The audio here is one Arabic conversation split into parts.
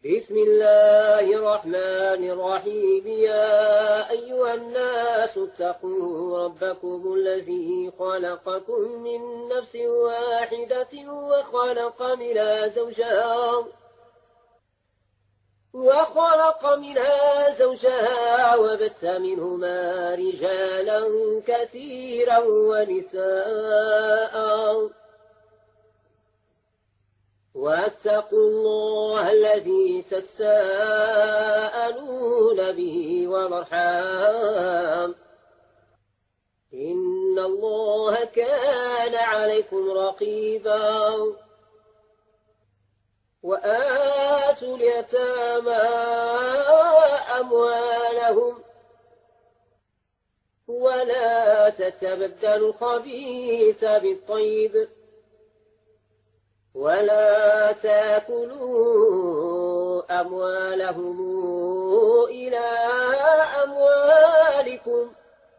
بسم الله الرحمن الرحيم. يا أيها الناس اتقوا ربكم الذي خلقكم من نفس واحدة وخلق منها زوجها وبث منهما رجالا كثيرا ونساء، واتقوا الله الذي تساءلون به والأرحام، إن الله كان عليكم رقيبا. وآتوا اليتامى أموالهم ولا تتبدلوا الخبيث بالطيب ولا تاكلوا أموالهم إلى أموالكم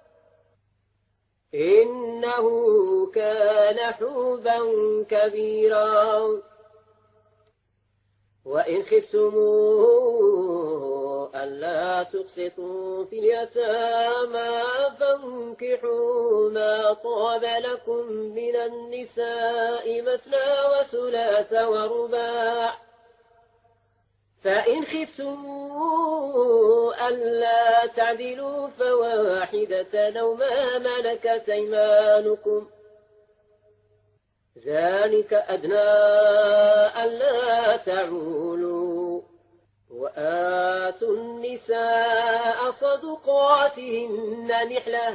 إنه كان حوبا كبيرا. وإن خفتم ألا تقسطوا في اليتامى فانكحوا ما طاب لكم من النساء مثنى وثلاث ورباع، فإن خفتم ألا تعدلوا فواحدة أو ما ملكت أيمانكم، ذلك أدنى ألا تعولوا. وآتوا النساء صدقاتهن نحلة،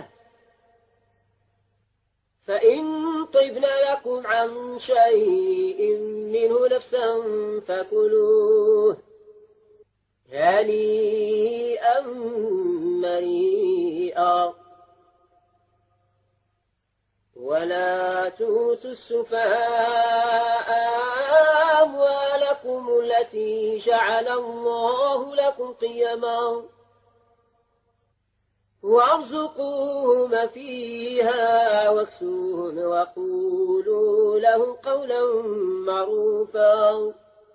فإن طبن لكم عن شيء منه نفسا فكلوه هنيئا مريئا. ولا تؤتوا السفهاء أموالكم التي جعل الله لكم قيما وارزقوهم فيها واكسوهم وقولوا لهم قولا معروفا.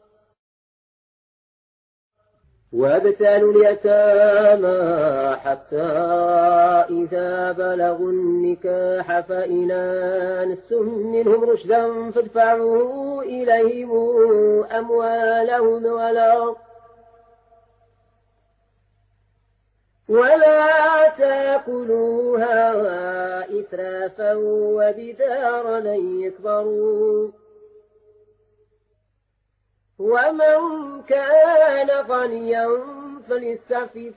وابتلوا اليتامى حتى إذا بلغوا النكاح فإن آنستم منهم رشدا فادفعوا إليهم أموالهم ولا تاكلوها إسرافا وبدارا أن يكبروا. ومن كان غنيا فليستعفف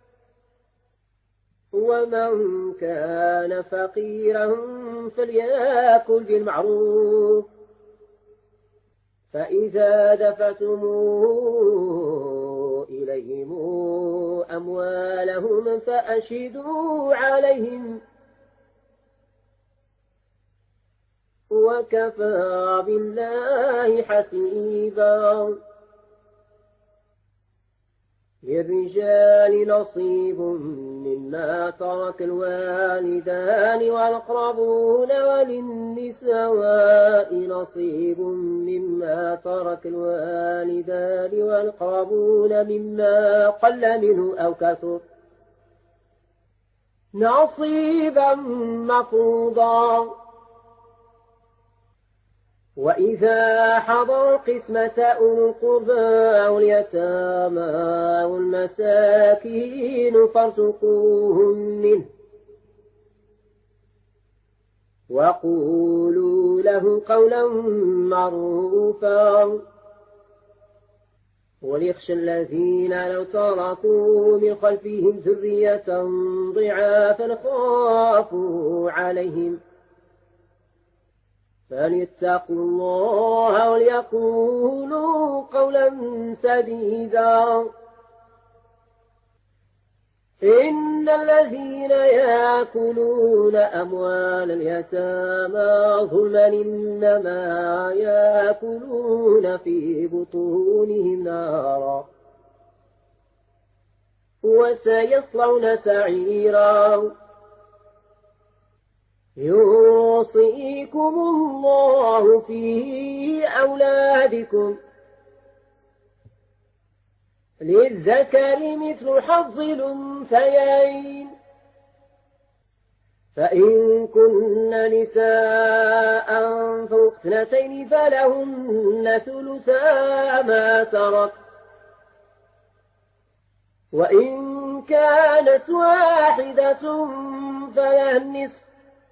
ومن كان فقيرا فليأكل بالمعروف. فإذا دفعتم إليهم أموالهم فأشهدوا عليهم وكفى بالله حسيبا. للرجال نصيب مما ترك الوالدان والأقربون وللنساء نصيب مما ترك الوالدان والأقربون مما قل منه أو كثر نصيبا مفروضا. وإذا حضر القسمة أولو القربى واليتامى والمساكين فارزقوهم منه وقولوا له قولا معروفا. وليخشى الذين لو تركوا من خلفهم ذرية ضعافا خافوا عليهم فليتقوا الله وليقولوا قولا سديدا. إن الذين يأكلون أموال اليتامى ظلما إنما يأكلون في بطونهم نارا وسيصلون سعيرا. يوصيكم الله في أولادكم للذكر مثل حظ الأنثيين فإن كن نساء فوق 2 فلهن ثلثا ما ترك وإن كانت واحدة فلها النصف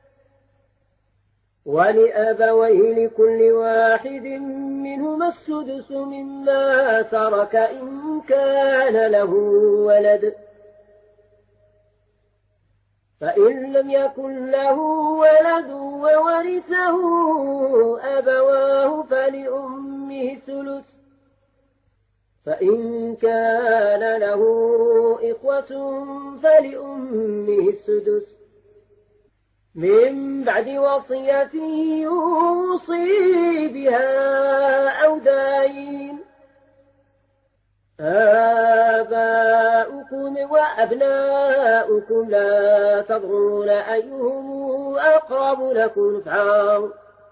ولأبويه لكل واحد منهما السدس مما ترك إن كان له ولد فإن لم يكن له ولد وورثه أبواه فلأمه الثلث فإن كان له إخوة فلأمه السدس من بعد وصية يوصي بها أو دين آباؤكم وأبناؤكم لا تدرون أيهم أقرب لكم نفعا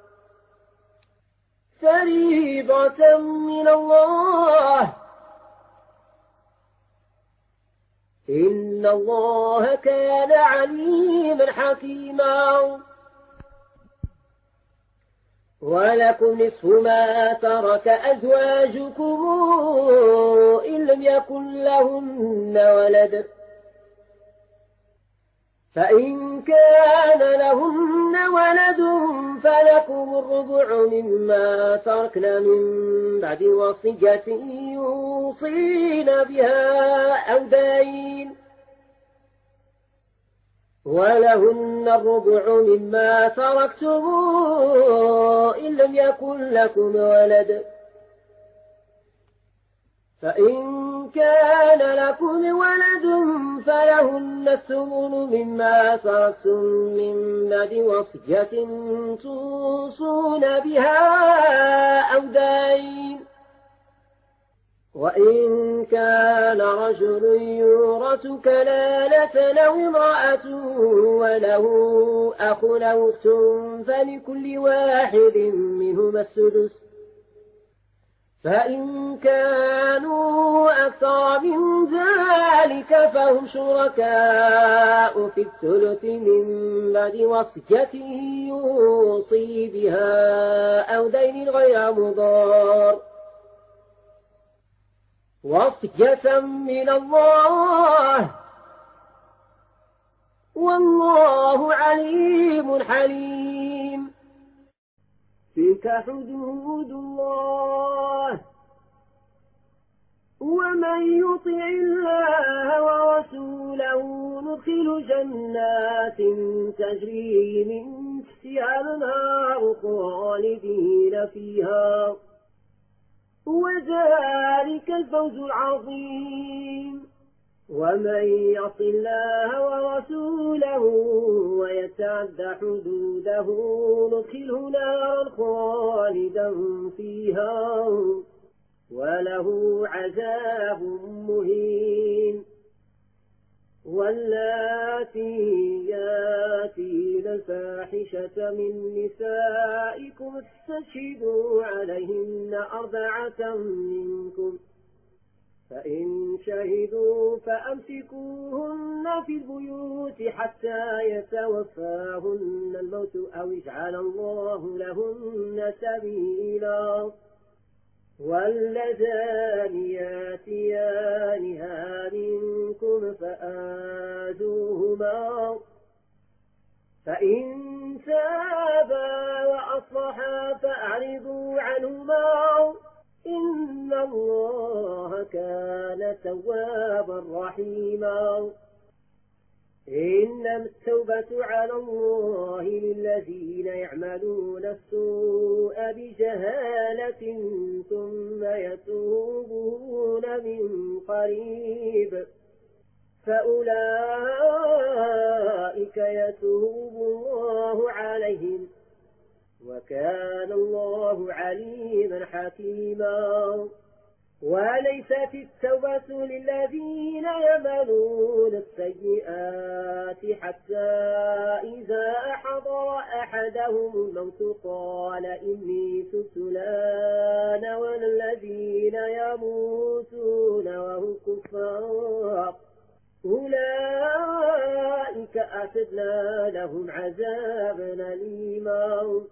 فريضة من الله إن الله كان عليما حكيما ولكم نصف ما ترك أزواجكم إن لم يكن لهن ولد فإن كان لهن ولد فلكم الربع مما تركن من بعد وصية يوصين بها أو دين ولهن الربع مما تركتم إن لم يكن لكم ولد فإن كان لكم ولد فلهن الثمن مما تركتم من بعد وصية توصون بها أو دين وإن كان رجل يورث كلالة أو امرأة وله أخ أو أخت فلكل واحد منهما السدس فإن كانوا أكثر من ذلك فهم شركاء في الثلث من بعد وصية يوصي بها أو دين غير مضار وصية من الله والله عليم حليم تلك حدود الله ومن يطع الله ورسوله ندخل جنات تجري من تحتها الأنهار خالدين فيها وذلك الفوز العظيم ومن يعص الله ورسوله ويتعد حدوده ندخله نارا خالدا فيها وله عذاب مهين واللاتي ياتين الفاحشة من نسائكم فاستشهدوا عليهن 4 منكم فإن شهدوا فأمسكوهن في البيوت حتى يتوفاهن الموت أو يجعل الله لهن سبيلا واللذان ياتيانها منكم فآذوهما فإن تابا وأصلحا فأعرضوا عنهما إن الله كان توابا رحيما إنما التوبة على الله للذين يعملون السوء بجهالة ثم يتوبون من قريب فأولئك يتوب الله عليهم وكان الله عليما حكيما وليست التوبة للذين يعملون السيئات حتى إذا حضر أحدهم الموت قال إني تبت الآن والذين يموتون وهم كفار أولئك أعتدنا لهم عذابا أليما.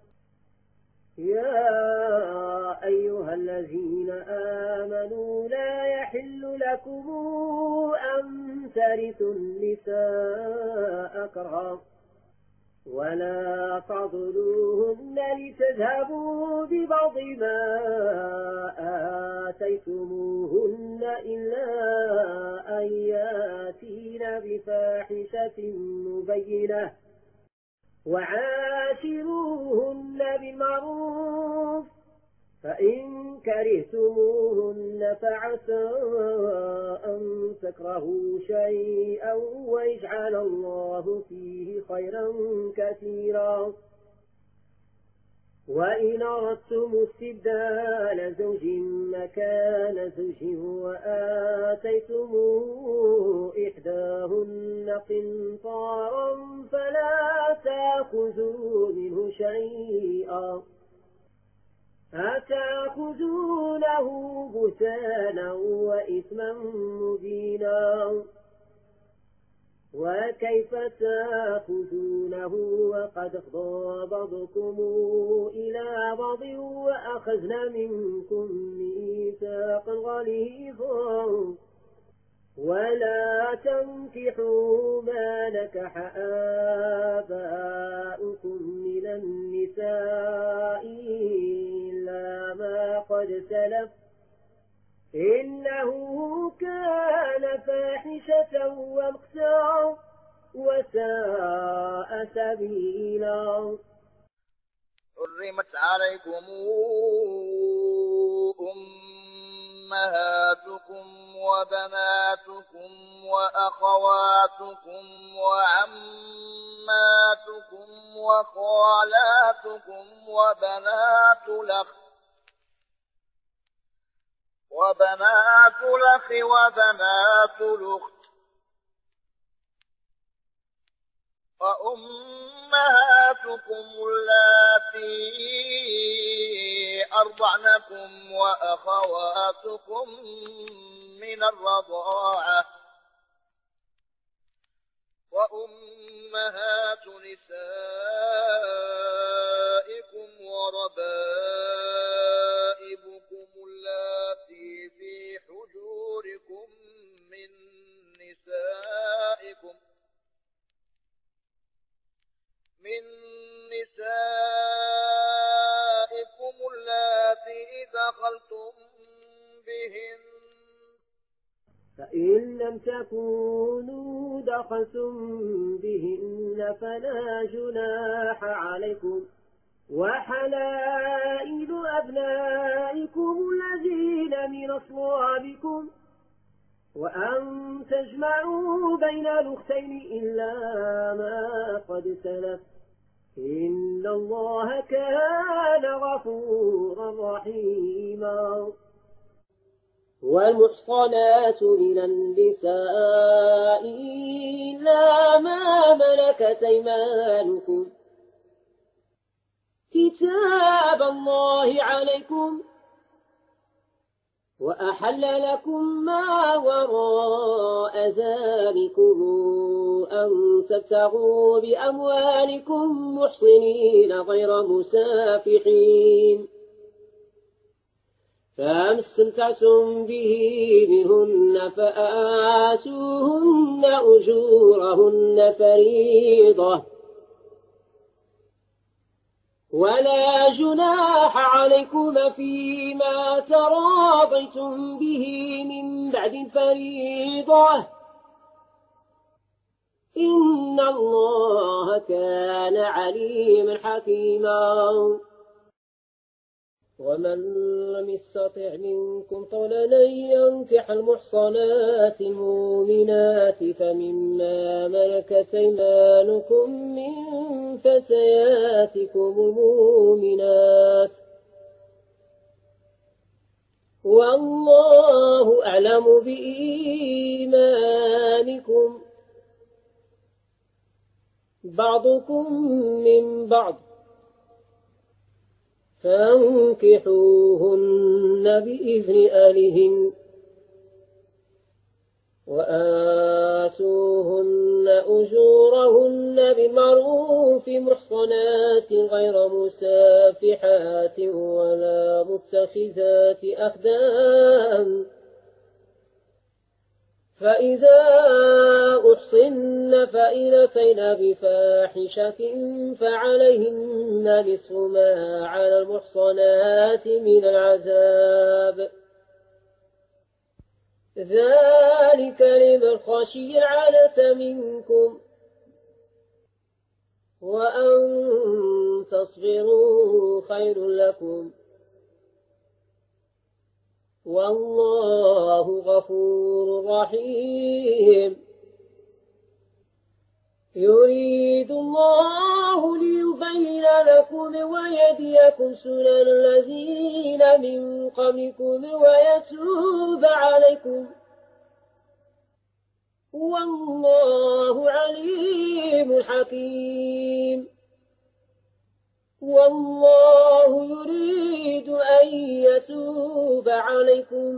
يا أيها الذين آمنوا لا يحل لكم أن ترثوا النساء كرها ولا تعضلوهن لتذهبوا ببعض ما آتيتموهن إلا أن ياتين بفاحشة مبينة وعاشروهن بالمعروف فإن كرهتموهن فعسى أن تكرهوا شيئا ويجعل الله فيه خيرا كثيرا. وإن أردتم استبدال زوج مكان زوج وآتيتم إحداهن قنطارا فلا تأخذوا منه شيئا أتأخذونه بهتانا وإثما مبينا. وكيف تأخذونه وقد أفضى بعضكم إلى بعض وأخذنا منكم ميثاقا غليظا. ولا تنكحوا ما نكح آباؤكم من النساء إلا ما قد سلف إنه كان فاحشة ومقتا وساء سبيلا. حرمت عليكم أمهاتكم وبناتكم وأخواتكم وعماتكم وخالاتكم وبنات الأخ وبنات وبنات الأخت وأمهاتكم اللاتي أرضعنكم وأخواتكم من الرضاعة وأمهات نسائكم وربائبكم اللاتي في حجوركم من نسائكم اللاتي دخلتم بهن فإن لم تكونوا دخلتم بهن فلا جناح عليكم وحلائل أبنائكم الذين من أصلابكم وأن تجمعوا بين الأختين إلا ما قد سلف إن الله كان غفورا رحيما. والمحصنات من النساء إلا ما ملكت أيمانكم كتاب الله عليكم وأحل لكم ما وراء ذلكم أن تبتغوا بأموالكم محصنين غير مسافحين فما استمتعتم به منهن فآتوهن أجورهن فريضة ولا جناح عليكم فيما تراضيتم به من بعد الفريضة إن الله كان عليما حكيما. ومن لم يستطع منكم طولا أن ينكح المحصنات المؤمنات فمما ملكت أيمانكم من فتياتكم المؤمنات والله أعلم بإيمانكم بعضكم من بعض فانكحوهن بإذن أهلهن وآتوهن أجورهن بالمعروف محصنات غير مسافحات ولا متخذات أخدان فإذا أحصن فإن أتين بفاحشة فعليهن نصف ما على المحصنات من العذاب ذلك لمن خشي العنة منكم وأن تصبروا خير لكم والله غفور رحيم يريد الله ليبين لكم ويهديكم سنن الذين من قبلكم ويتوب عليكم والله عليم حكيم والله يريد أن يتوب عليكم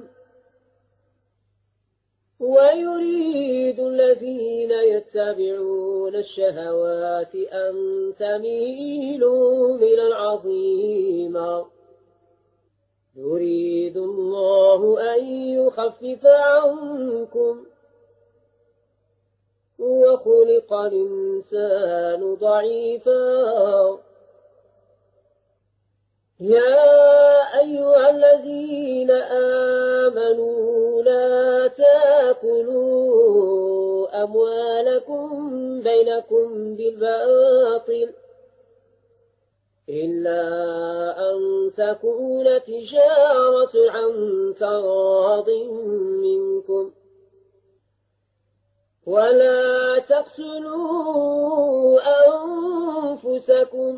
ويريد الذين يتبعون الشهوات أن تميلوا من العظيم يريد الله أن يخفف عنكم وخلق الإنسان ضعيفا يا أيها الذين آمنوا لا تأكلوا أموالكم بينكم بالباطل إلا أن تكون تجارة عن تراض منكم ولا تقتلوا أنفسكم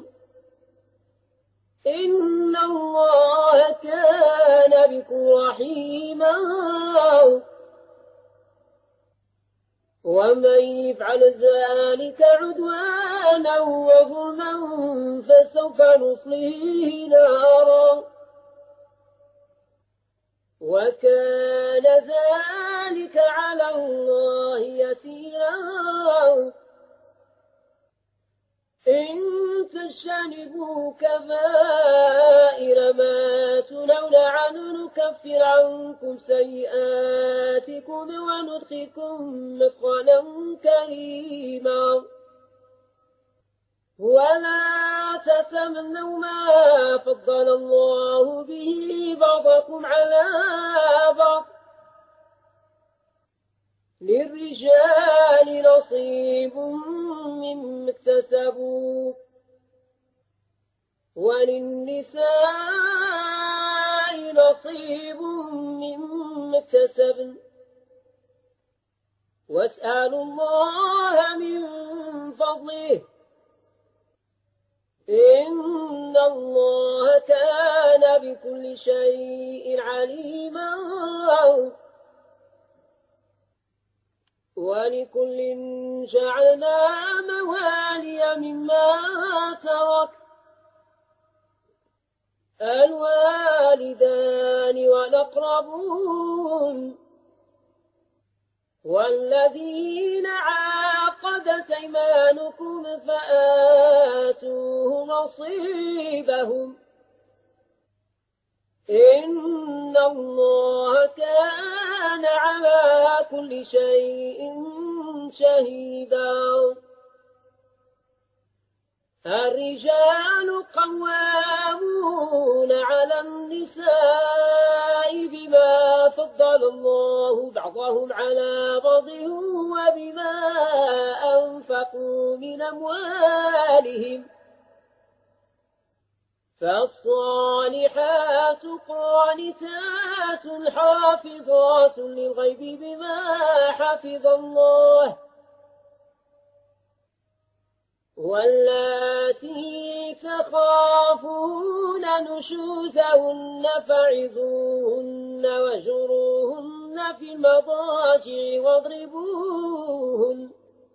إن الله كان بكم رحيما ومن يفعل ذلك عدوانا وظلما فسوف نصليه نارا وكان ذلك على الله يسيرا إن تجتنبوا كبائر ما تنهون عنه نكفر عنكم سيئاتكم وندخلكم مدخلا كريما ولا تتمنوا ما فضل الله به بعضكم على بعض للرجال نصيب مما اكتسبوا وللنساء نصيب مما اكتسبن واسألوا الله من فضله إن الله كان بكل شيء عليما ولكل جعلنا موالي مما ترك الوالدان والأقربون والذين عاقدت أيمانكم فآتوه نصيبهم إن الله كان على كل شيء شهيدا الرجال قوامون على النساء بما فضل الله بعضهم على بعض وبما أنفقوا من أموالهم فالصالحات قانتات حافظات للغيب بما حفظ الله واللاتي تخافون نشوزهن فعظوهن واهجروهن في المضاجع واضربوهن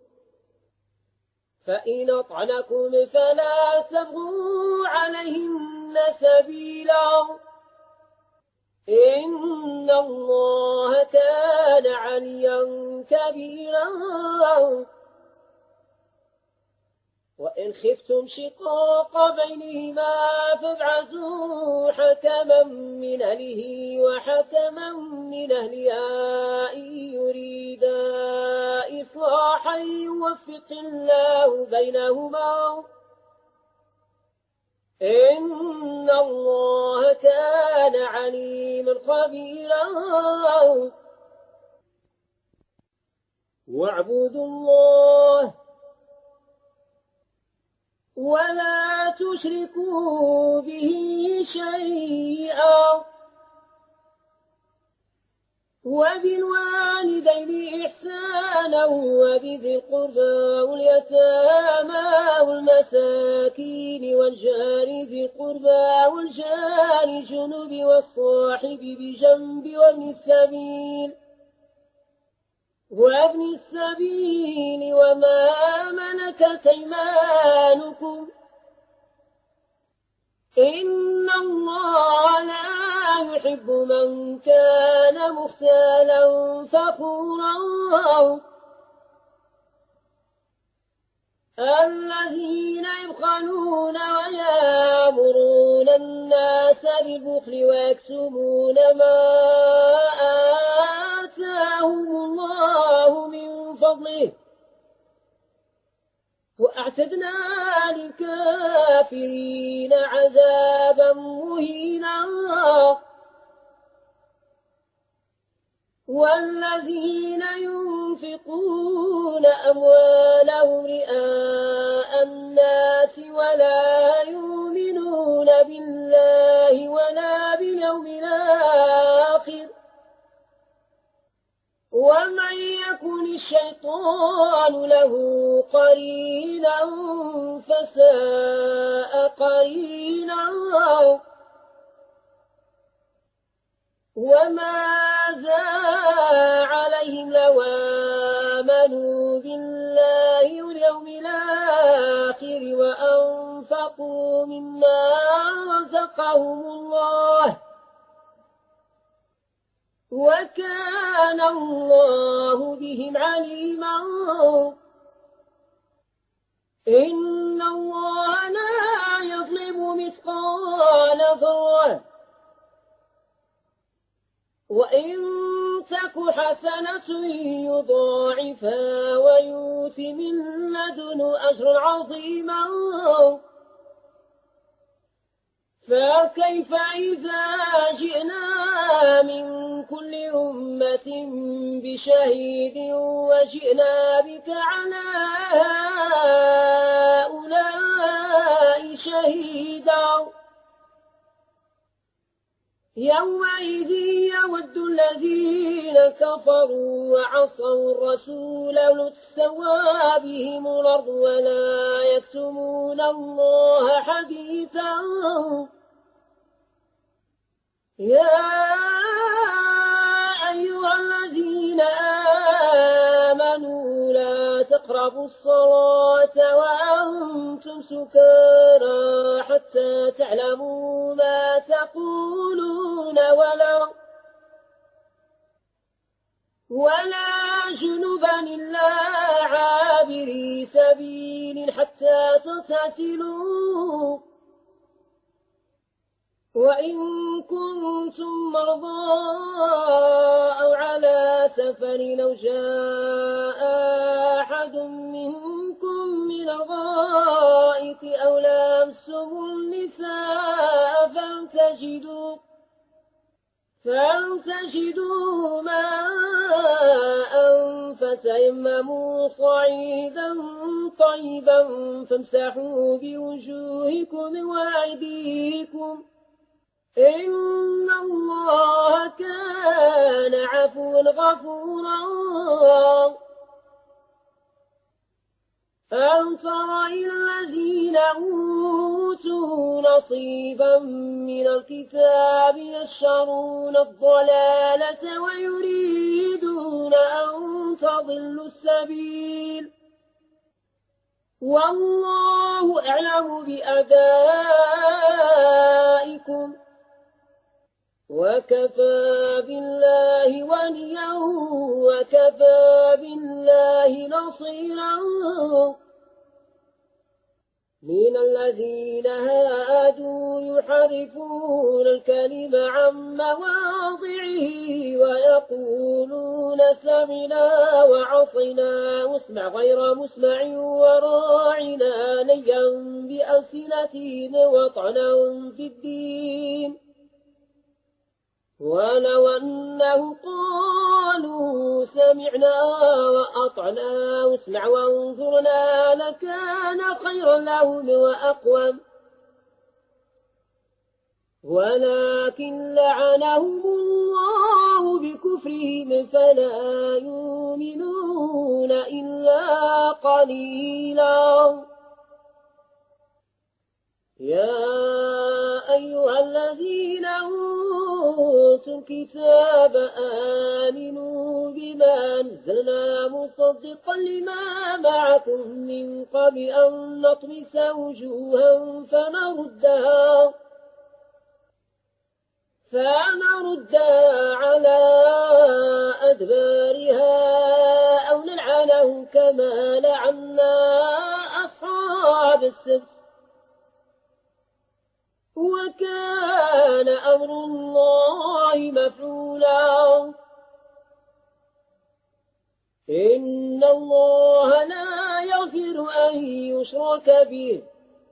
فإن أطعنكم فلا تبغوا عليهن سبيلا إن الله كان عليا كبيرا وإن خفتم شقاق بينهما فابعثوا حكما من أهله وحكما من أهلها إن يريدا إصلاحا يوفق الله بينهما إن الله كان عليما خبيرا واعبدوا الله ولا تشركوا به شيئا وبالوالدين إحسانا وبذي القربى واليتامى والمساكين والجار ذي القربى والجار الجنب والصاحب بجنب وابن السبيل وما ملكت أيمانكم إن الله لا يحب من كان مختالا فخورا الذين يبخلون ويأمرون الناس بالبخل ويكتمون ما آتاهم الله من فضله وأعتدنا للكافرين عذابا مهينا والذين ينفقون أموالهم رئاء الناس ولا يؤمنون بالله ولا باليوم الآخر ومن يكن الشيطان له قرينا فساء قرينا وماذا عليهم لو آمنوا بالله واليوم الآخر وأنفقوا مما رزقهم الله وكان الله بهم عليما إن الله لا يظلم مثقال ذرة وإن تك حسنة يضاعفها ويؤت من لدنه أجرا عظيما فكيف إذا جئنا من كل أمة بشهيد وجئنا بك على هؤلاء شهيدا يومئذ يود الذين كفروا وعصوا الرسول لو تسوى بهم الأرض ولا يكتمون الله حديثا يا أيها الذين آمنوا لا تقربوا الصلاة وأنتم سكارى حتى تعلموا ما تقولون ولا جنبا إلا عابري سبيل حتى تغتسلوا وإن كنتم مرضى أو على سفر أو جاء أحد منكم من الغائط أو لامستم النساء فلم تجدوا ماء فتيمموا صعيدا طيبا فامسحوا بوجوهكم وأيديكم إن الله كان عفوا غفورا ألم تر إلى الذين أوتوا نصيبا من الكتاب يشترون الضلالة ويريدون أن تضلوا السبيل والله أعلم بأعدائكم وكفى بالله وليا وكفى بالله نصيرا من الذين هادوا يحرفون الكلم عن مواضعه ويقولون سمعنا وعصينا واسمع غير مسمع وراعنا ليا بألسنتهم وطعنا في الدين ولو أنهم قالوا سمعنا وأطعنا واسمع وانظرنا لكان خيرا لهم وأقوم ولكن لعنهم الله بكفرهم فلا يؤمنون إلا قليلا يا أيها الذين أوتوا الكتاب آمنوا بما نزلنا مصدقا لما معكم من قبل أن نطمس وجوها فنردها على أدبارها أو نلعنهم كما لعنا أصحاب السبت وكان أمر الله مفعولا إن الله لا يغفر أن يشرك به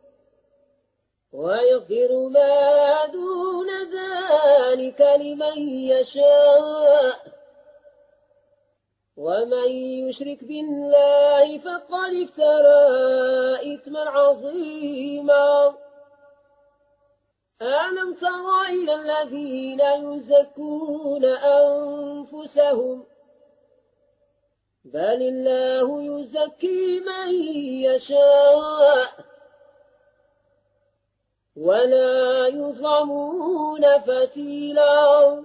ويغفر ما دون ذلك لمن يشاء ومن يشرك بالله فقد افترى إثما عظيما ألم تر إلى الذين يزكون أنفسهم بل الله يزكي من يشاء ولا يظلمون فتيلا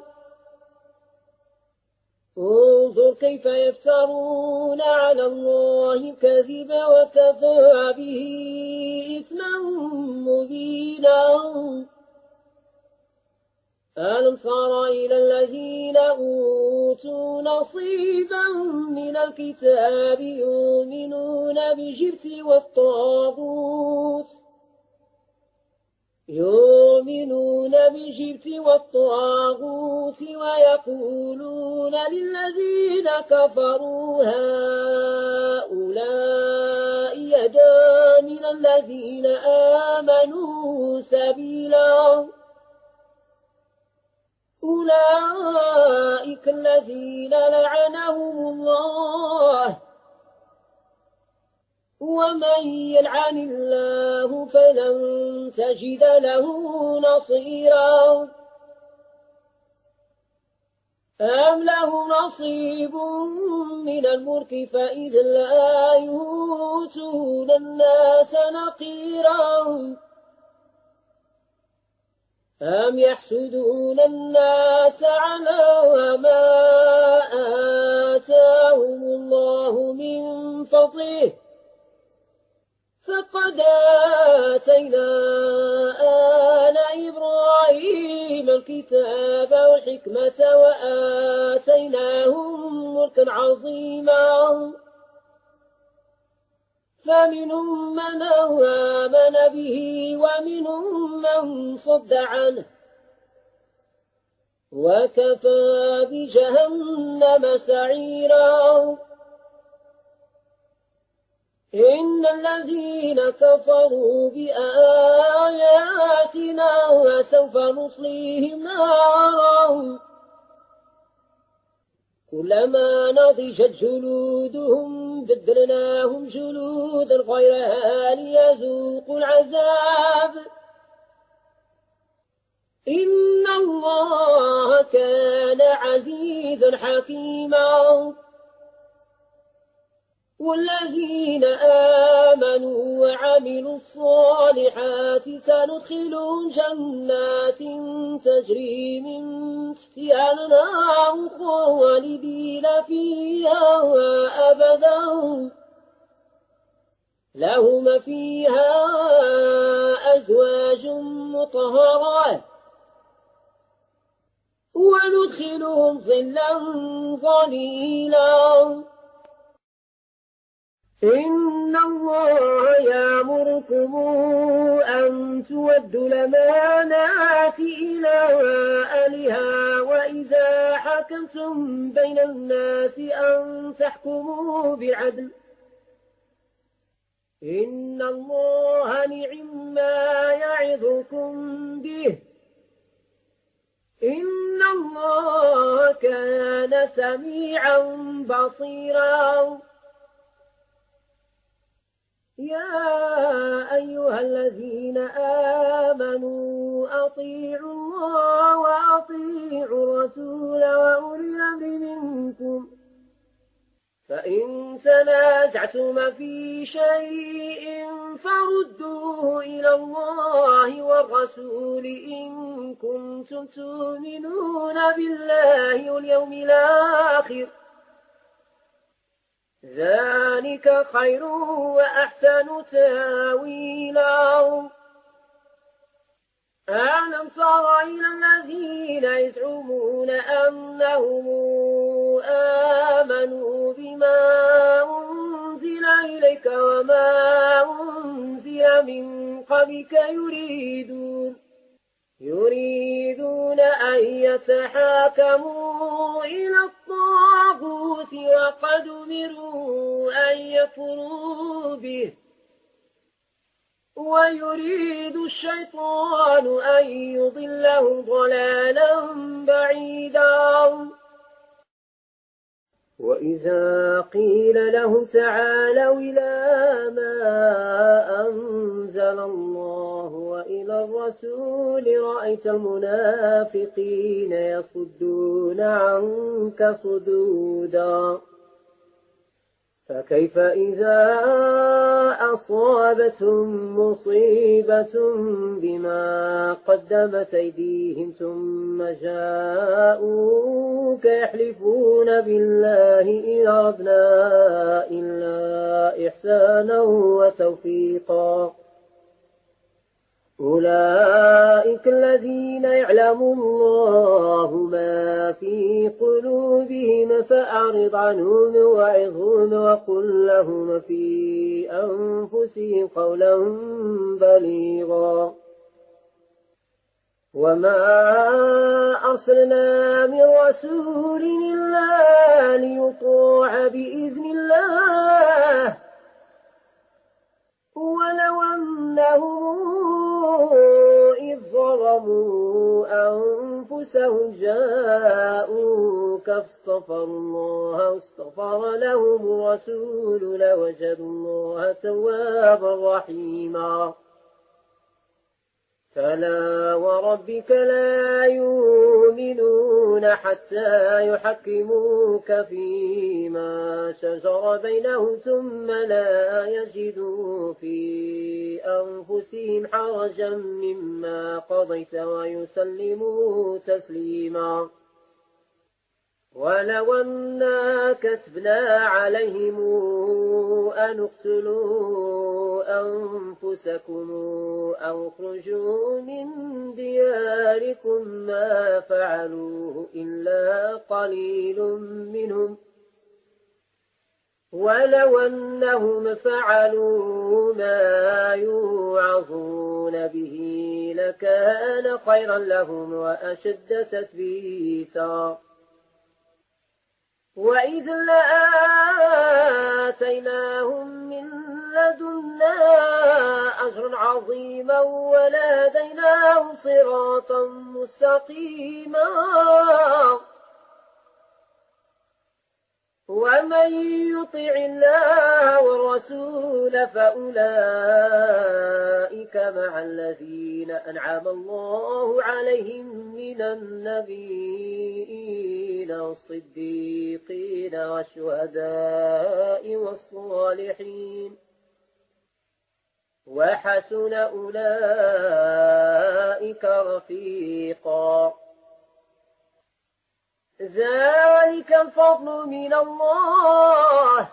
انظر كيف يفترون على الله كذبا وكفى به إثما مبينا ألم تر إلى الذين أوتوا نصيبا من الكتاب يؤمنون بالجبت والطاغوت ويقولون للذين كفروا هؤلاء يهدى من الذين آمنوا سبيلا أولئك الذين لعنهم الله ومن يلعن الله فلن تجد له نصيرا أم له نصيب من الملك فإذ لا يؤتون الناس نقيرا أم يحسدون الناس على ما آتاهم الله من فضله فقد آتينا آل إبراهيم الكتاب والحكمة وآتيناهم ملكا عظيما فمنهم من آمن به ومنهم من صد عنه وكفى بجهنم سعيرا إن الذين كفروا بآياتنا وسوف نصليهم نارا كلما نضجت جلودهم بدلناهم جلودا غيرها ليذوقوا العذاب إن الله كان عزيزا حكيما والذين آمنوا وعملوا الصالحات سندخلهم جنات تجري من تحتها الأنهار خالدين فيها أبدا لهم فيها أزواج مطهرة وندخلهم ظلا ظليلا. إن الله يأمركم أن تودوا الأمانات إلى أهلها وإذا حكمتم بين الناس أن تحكموا بالعدل. إن الله نعما يعظكم به. إن الله كان سميعا بصيرا. يا أيها الذين آمنوا أطيعوا الله وأطيعوا الرسول وأولي الأمر منكم. فإن تنازعتم في شيء فردوه إلى الله والرسول إن كنتم تؤمنون بالله واليوم الآخر. ذلك خير وأحسن تاويلا. ألم تر إلى الذين يزعمون أنهم آمنوا بما أنزل إليك وما أنزل من قبلك يريدون أن يتحاكموا إلى الطاغوت وقد أمروا أن يكفروا به ويريد الشيطان أن يضلهم ضلالا بعيدا. وإذا قيل لهم تعالوا إلى ما أنزل الله وإلى الرسول رأيت المنافقين يصدون عنك صدودا. فكيف إذا أصابتهم مصيبة بما قدمت أيديهم ثم جاءوك يحلفون بالله إن أردنا إلا إحسانا وتوفيقا. أولئك الذين يعلم الله ما في قلوبهم فأعرض عنهم وعظهم وقل لهم في أنفسهم قولا بليغا. وما أرسلنا من رسول إلا ليطاع بإذن الله ولو أنهم إذ ظلموا أنفسهم جاءوك فاستغفروا الله واستغفر لهم الرسول لوجدوا الله توابا رحيما. فلا وربك لا يؤمنون حتى يحكموك فيما شجر بينهم ثم لا يجدوا في أنفسهم حرجا مما قضيت ويسلموا تسليما. ولو أنا كتبنا عليهم أن اقتلوا أنفسكم أو اخرجوا من دياركم ما فعلوه إلا قليل منهم ولو أنهم فعلوا ما يوعظون به لكان خيرا لهم وأشد تثبيتا. وإذ لآتيناهم من لدنا أجرا عظيما ولهديناهم صراطا مستقيما. ومن يطع الله والرسول فأولئك مع الذين أنعم الله عليهم من النبيين والصديقين والشهداء والصالحين وحسن أولئك رفيقا. ذلك الفضل من الله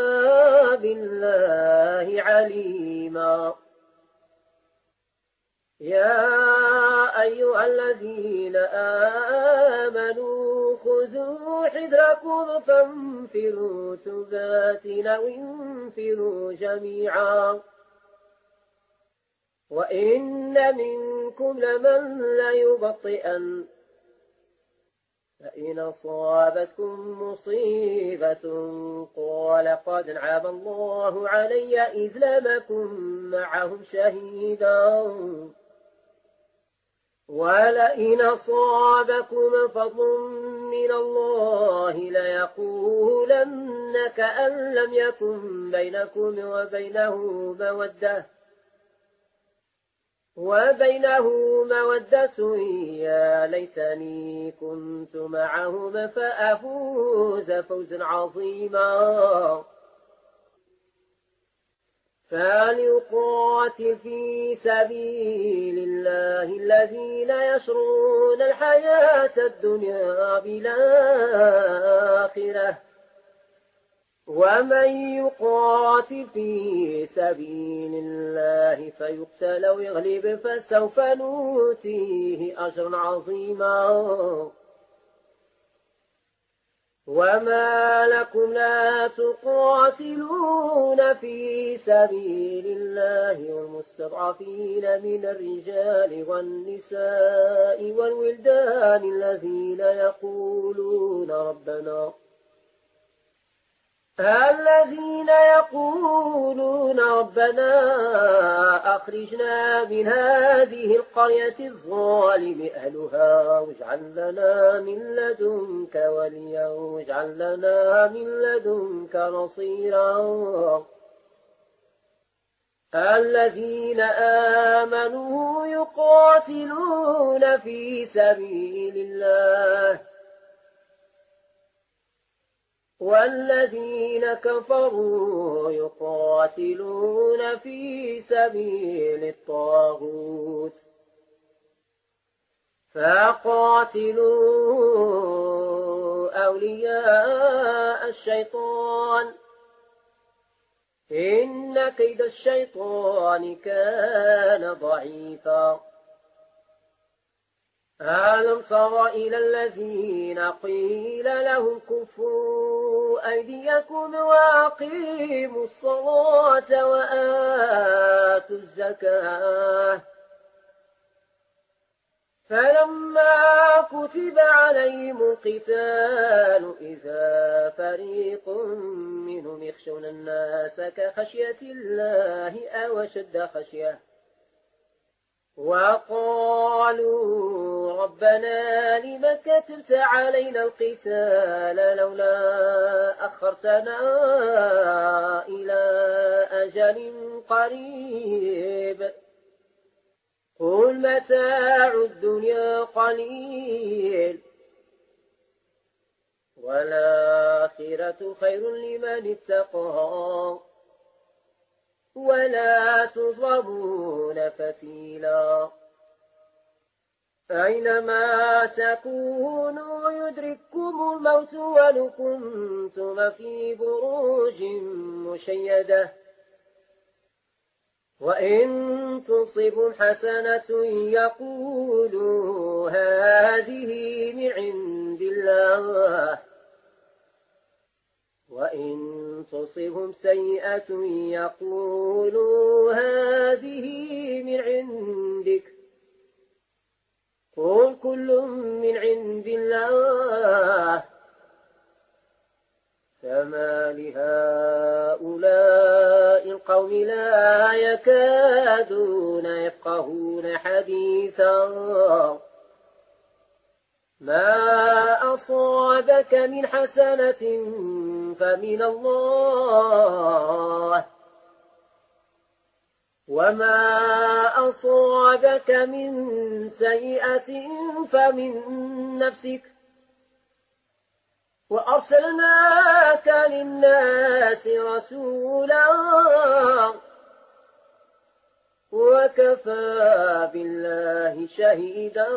وكفى بالله عليما. يا أيها الذين آمنوا خذوا حذركم فانفروا ثبات أو انفروا جميعا وإن منكم لمن ليبطئن فإن أصابتكم مصيبة قال قد أنعم الله علي إذ لم أكن معهم شهيدا ولئن أصابكم فضل من الله ليقولن كأن لم يكن بينكم وبينه مودة يا ليتني كنت معهم فأفوز فوزا عظيما فليقاتل في سبيل الله الذين يشرون الحياة الدنيا بالآخرة ومن يقاتل في سبيل الله فيقتل أو يغلب فسوف نؤتيه أجرا عظيما وما لكم لا تقاتلون في سبيل الله والمستضعفين من الرجال والنساء والولدان الذين يقولون ربنا أخرجنا من هذه القرية الظالم أهلها واجعل لنا من لدنك وليا واجعل لنا من لدنك نصيرا الذين آمنوا يقاتلون في سبيل الله والذين كفروا يقاتلون في سبيل الطاغوت فقاتلوا أولياء الشيطان إن كيد الشيطان كان ضعيفا ألم تر إلى الذين قيل لهم كفوا أيديكم وأقيموا الصلاة وآتوا الزكاة فلما كتب عليهم القتال إذا فريق منهم يخشون الناس كخشية الله أو أشد خشية وقالوا ربنا لم كتبت علينا القتال لولا أخرتنا إلى أجل قريب قل متاع الدنيا قليل والآخرة خير لمن اتقى ولا تظلمون فتيلا أينما تكونوا يدرككم الموت ولو كنتم في بروج مشيدة وإن تصبهم حسنة يقولوا هذه من عند الله وإن تصبهم سيئة يقولوا هذه من عندك قل كل من عند الله فما لهؤلاء القوم لا يكادون يفقهون حديثا ما أصابك من حسنة فمن الله وما أصابك من سيئة فمن نفسك وأرسلناك للناس رسولا وكفى بالله شهيدا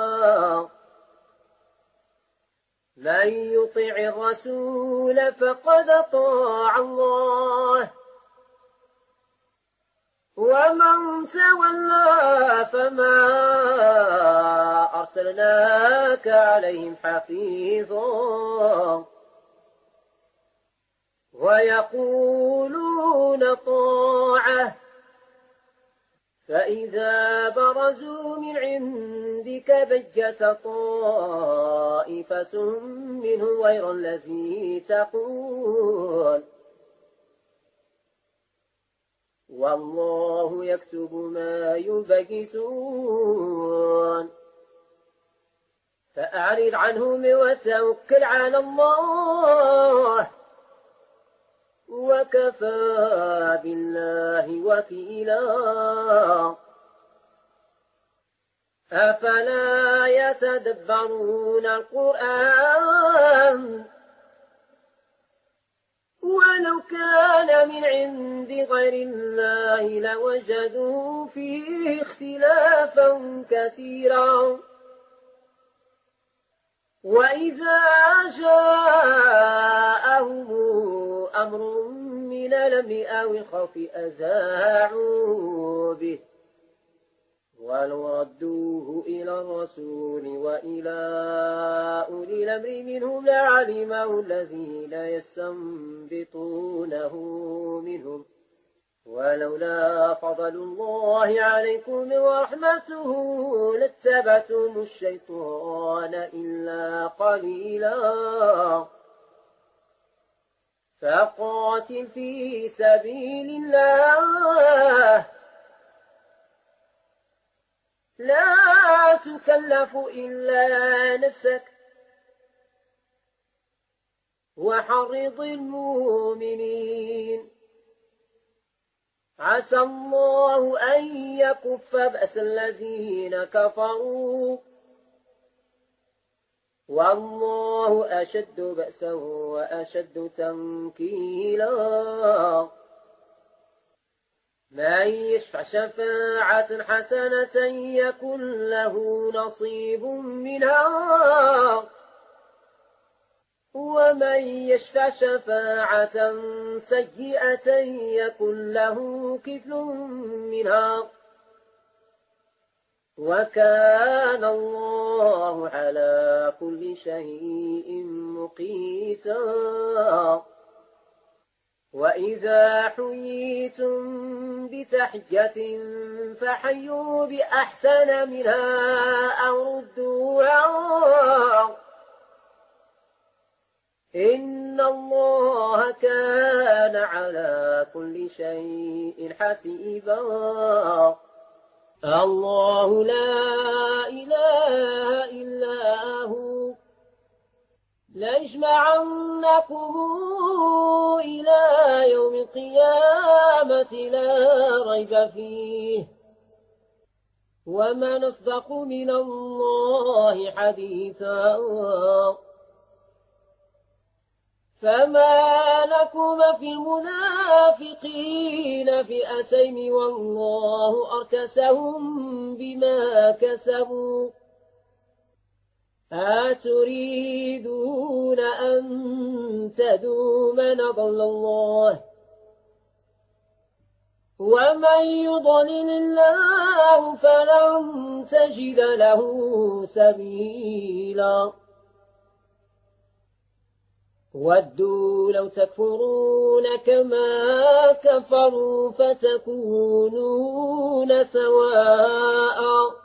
من يطع الرسول فقد طاع الله ومن تولى فما أرسلناك عليهم حفيظا ويقولون طاعة فإذا برزوا من عندك بجت طائفة منهم غير الذي تقول والله يكتب ما يبيتون فأعرض عنهم وتوكل على الله وكفى بالله وكيلا أفلا يتدبرون القرآن ولو كان من عند غير الله لوجدوا فيه اختلافا كثيرا وإذا جاءهم أمر من الأمن أو الخوف أذاعوا به ولو ردوه إلى الرسول وإلى أولي الأمر منهم لعلمه الذين يستنبطونه منهم ولولا فضل الله عليكم ورحمته لاتبعتم الشيطان إلا قليلا فقاتل في سبيل الله لا تكلف إلا نفسك وحرض المؤمنين عسى الله أن يكف بأس الذين كفروا والله أشد بأسا وأشد تنكيلا من يشفع شفاعة حسنة يكن له نصيب منها ومن يشفع شفاعة سيئة يكن له كفل منها وكان الله على كل شيء مقيتا وإذا حييتم بتحية فحيوا بأحسن منها أو ردوها إن الله كان على كل شيء حسيبا الله لا إله إلا هو ليجمعنكم إلى يوم القيامة لا ريب فيه ومن أصدق من الله حديثا فما لكم في المنافقين فئتين والله أركسهم بما كسبوا أتريدون أن تدوا من أضل الله ومن يضلل الله فلن تجد له سبيلا ودوا لو تكفرون كما كفروا فتكونون سواء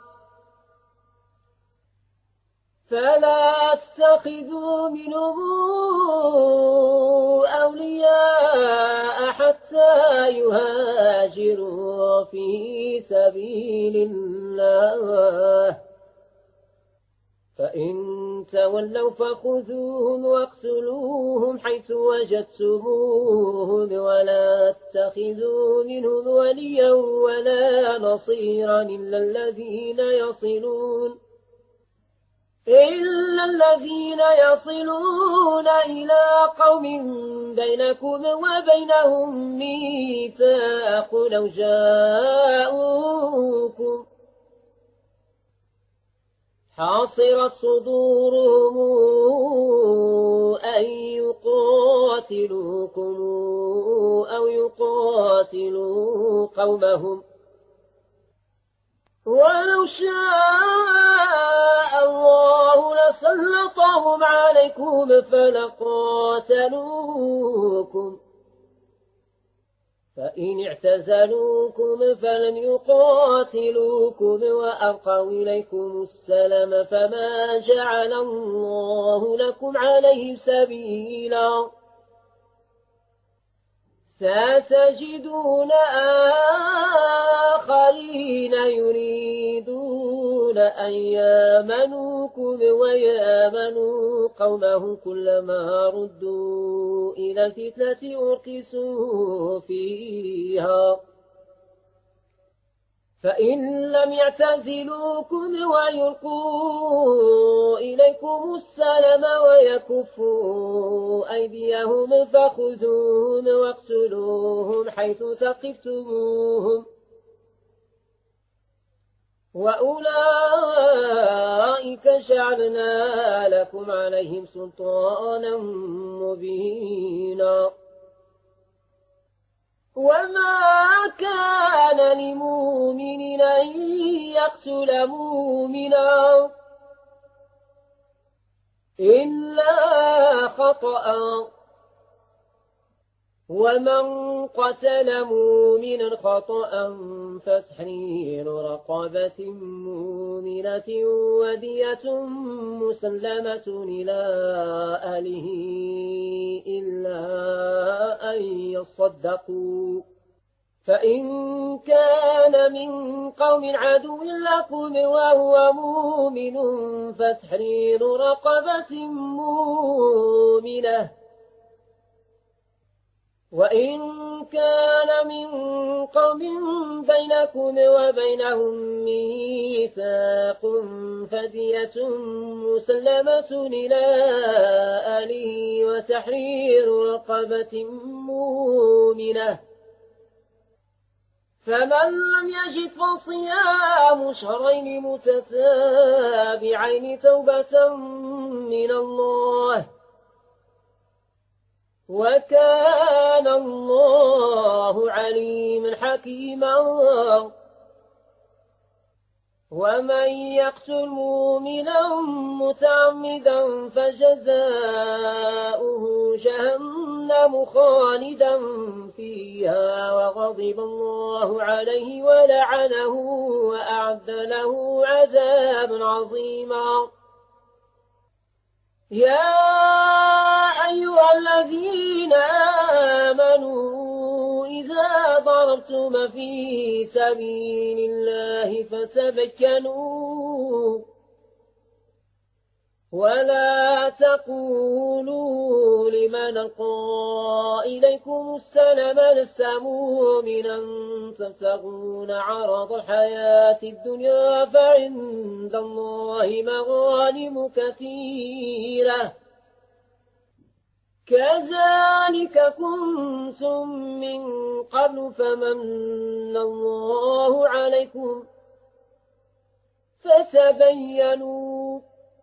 فلا تتخذوا منهم أولياء حتى يهاجروا في سبيل الله فإن تولوا فخذوهم واقتلوهم حيث وجدتموهم ولا تتخذوا منهم وليا ولا نصيرا إلا الذين يصلون إلى قوم بينكم وبينهم ميثاق لو جاءوكم حاصرت صدورهم أن يقاتلوكم أو أو يقاتلوا قومهم ولو شاء الله لسلطهم عليكم فلقاتلوكم فإن اعتزلوكم فلم يقاتلوكم وألقوا إليكم السلام فما جعل الله لكم عليهم سبيلا ستجدون آخرين يريدون أن يامنوكم ويامنوا قومهم كلما ردوا إلى الفتنة أركسوا فيها فإن لم يعتزلوكم ويلقوا إليكم السلام ويكفوا أيديهم فخذوهم واقتلوهم حيث ثقفتموهم وأولئك جعلنا لكم عليهم سلطانا مبينا وما كان لمؤمن أن يقتل مؤمنا إلا خطأ ومن قتل مؤمنا خطأ فتحرير رقبة مؤمنة ودية مسلمة إلى أهله إلا أن يصدقوا فإن كان من قوم عدو لكم وهو مؤمن فتحرير رقبة مؤمنة وإن كان من قوم بينكم وبينهم ميثاق فدية مسلمة إلى أهله وتحرير رقبة مؤمنة فمن لم يجد فصيام شهرين متتابعين توبة من الله وكان الله عليما حكيما ومن يقتل مؤمنا متعمدا فجزاؤه جهنم خالدا فيها وغضب الله عليه ولعنه وأعد له عذابا عظيما يا أيها الذين آمنوا إذا ضربتم في سبيل الله فتبينوا ولا تقولوا لمن ألقى إليكم السلام لست مؤمنا تبتغون عرض الحياة الدنيا فعند الله مغانم كثيرة كذلك كنتم من قبل فمن الله عليكم فتبينوا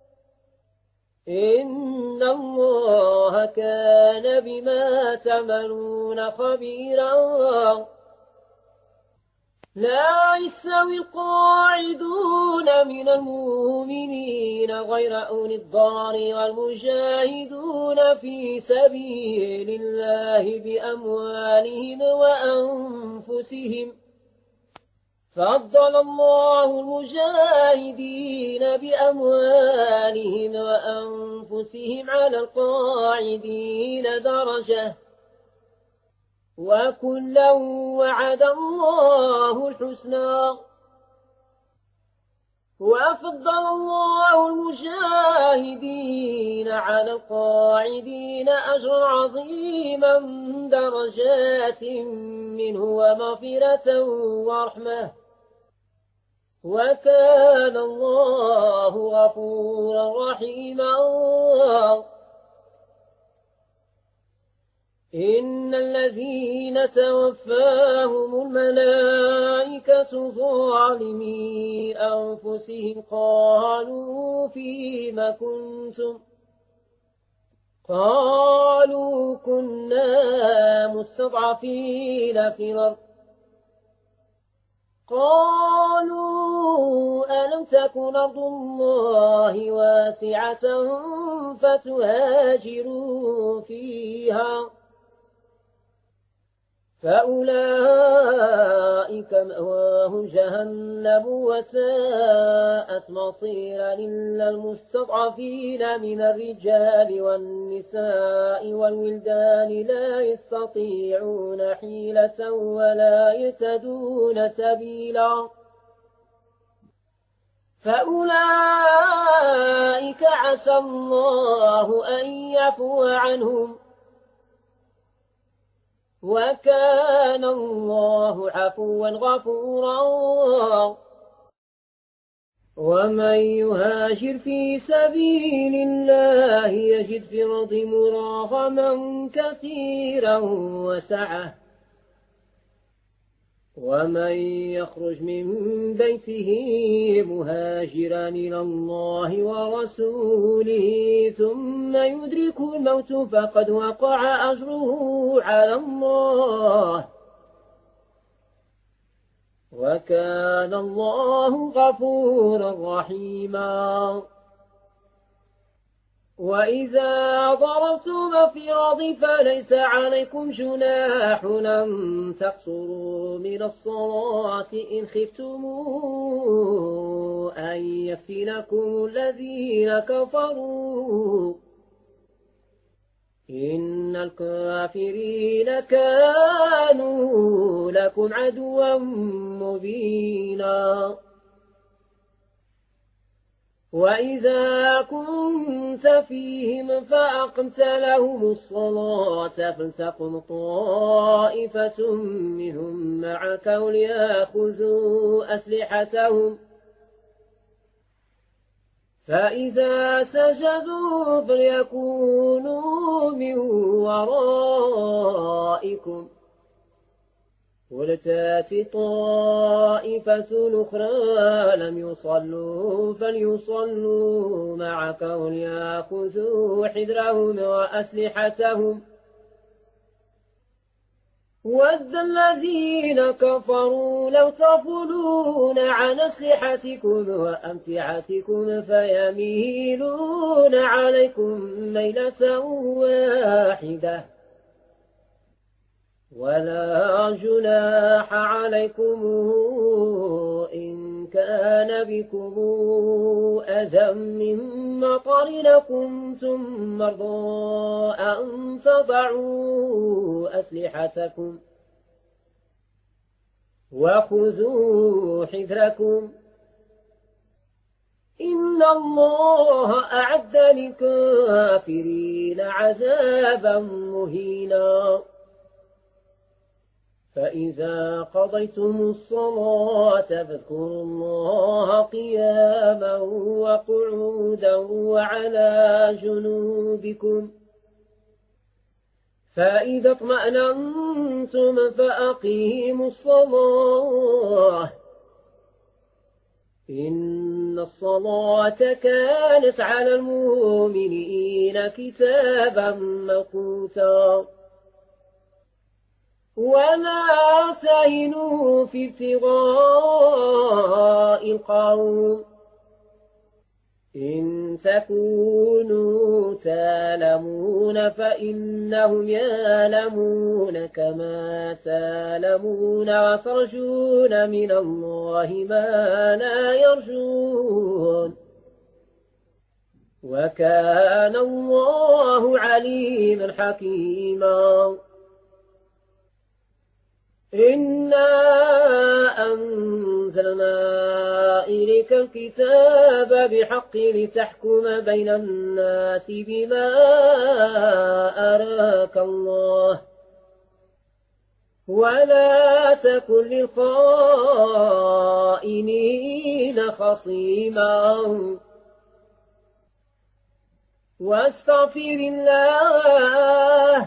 إن الله كان بما تعملون خبيرا لا يستوي القاعدون من المؤمنين غير أولي الضرر والمجاهدون في سبيل الله بأموالهم وأنفسهم فضل الله المجاهدين بأموالهم وأنفسهم على القاعدين درجة وكلا وعد الله الحسنى وفضل الله المجاهدين على القاعدين أجرا عظيما درجات منه ومغفرة ورحمة وكان الله غفورا رحيما إن الذين توفاهم الملائكة ظالمي أنفسهم قالوا فيما كنتم قالوا كنا مستضعفين في الأرض قالوا ألم تكن أرض الله واسعة فتهاجروا فيها فأولئك مأواهم جهنم وساءت مصيرا إلا المستضعفين من الرجال والنساء والولدان لا يستطيعون حيلة ولا يهتدون سبيلا فأولئك عسى الله أن يعفو عنهم وكان الله عفوا غفورا ومن يهاجر في سبيل الله يجد في الأرض مراغما كثيرا وسعة ومن يخرج من بيته مهاجرا إلى الله ورسوله ثم يدركه الموت فقد وقع أجره على الله وكان الله غفورا رحيما وإذا ضربتم في الأرض فليس عليكم جناح أن تقصروا من الصلاة إن خفتم أن يفتنكم الذين كفروا إن الكافرين كانوا لكم عدوا مبينا وإذا كنت فيهم فأقمت لهم الصلاة فلتقم طائفة منهم معك وليأخذوا أسلحتهم فإذا سجدوا فليكونوا من ورائكم ولتأت طائفة أخرى لم يصلوا فليصلوا معك وليأخذوا حذرهم وأسلحتهم ود الذين كفروا لو تغفلون عن أسلحتكم وأمتعتكم فيميلون عليكم ميلة واحدة ولا جناح عليكم إن كان بكم أذى من مطر كنتم مرضى أن تضعوا أسلحتكم وخذوا حذركم إن الله أعد للكافرين عذابا مهينا فإذا قضيتم الصلاة فاذكروا الله قياما وقعودا وعلى جنوبكم فإذا اطمأننتم فأقيموا الصلاة إن الصلاة كانت على المؤمنين كتابا موقوتا ولا تهنوا في ابتغاء القوم إن تكونوا تَعْلَمُونَ فإنهم يعلمون كما تعلمون وترجون من الله ما لا يرجون وكان الله عليما حكيما إنا أنزلنا إليك الكتاب بحق لتحكم بين الناس بما أراك الله ولا تكن للخائنين خصيما واستغفر الله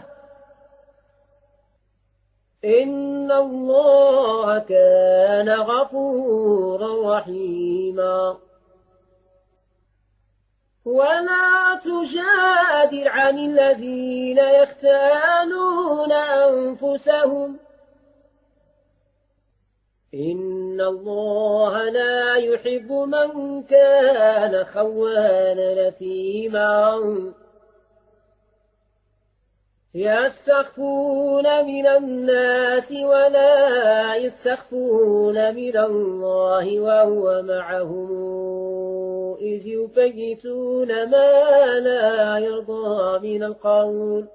إن الله كان غفورا رحيما ولا تجادل وجادل عن الذين يختانون أنفسهم إن الله لا يحب من كان خوانا نثيما يستخفون من الناس ولا يستخفون من الله وهو معهم إذ يبيتون ما لا يرضى من القول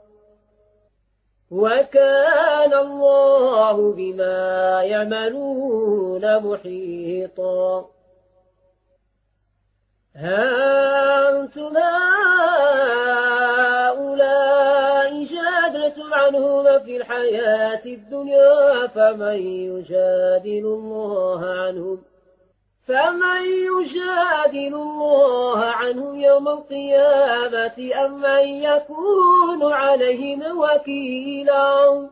وكان الله بما يعملون محيطا ها أنتم هؤلاء جادلتم عنهما في الحياة الدنيا فمن يجادل الله عنهم يوم القيامة أم من يكون عليهم وكيلا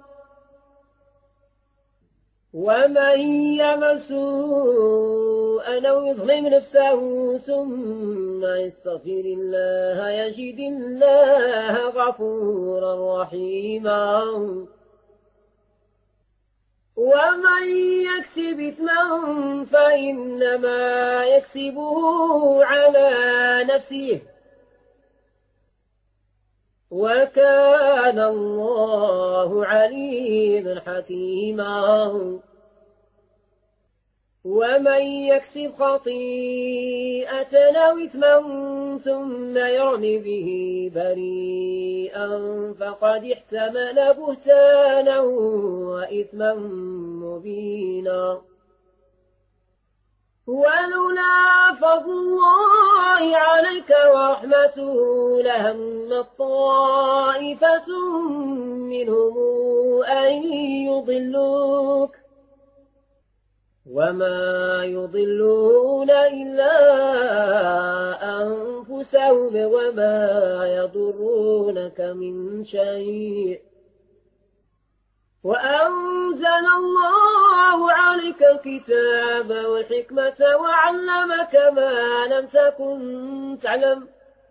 ومن يعمل سوءا أو يظلم نفسه ثم يستغفر الله يجد الله غفورا رحيما ومن يكسب إثما فإنما يكسبه على نفسه وكان الله عليما حكيما ومن يكسب خطيئة أو إثما ثم يرم به بريئا فقد احتمل بهتانا وإثما مبينا ولولا فضل الله عليك ورحمته لهم طائفة منهم أن يضلوك وما يضلون إلا أنفسهم وما يضرونك من شيء وأنزل الله عليك الكتاب والحكمة وعلمك ما لم تكن تعلم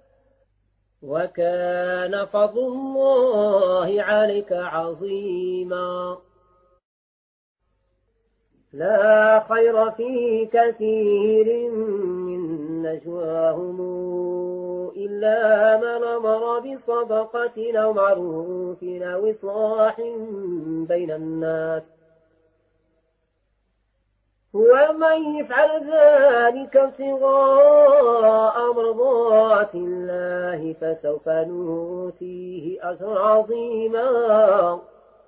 وكان فضل الله عليك عظيما لا خير في كثير من نجواهم إلا من أمر بصدقة أو معروف أو إصلاح بين الناس ومن يفعل ذلك ابتغاء مرضات الله فسوف نؤتيه أجرا عظيما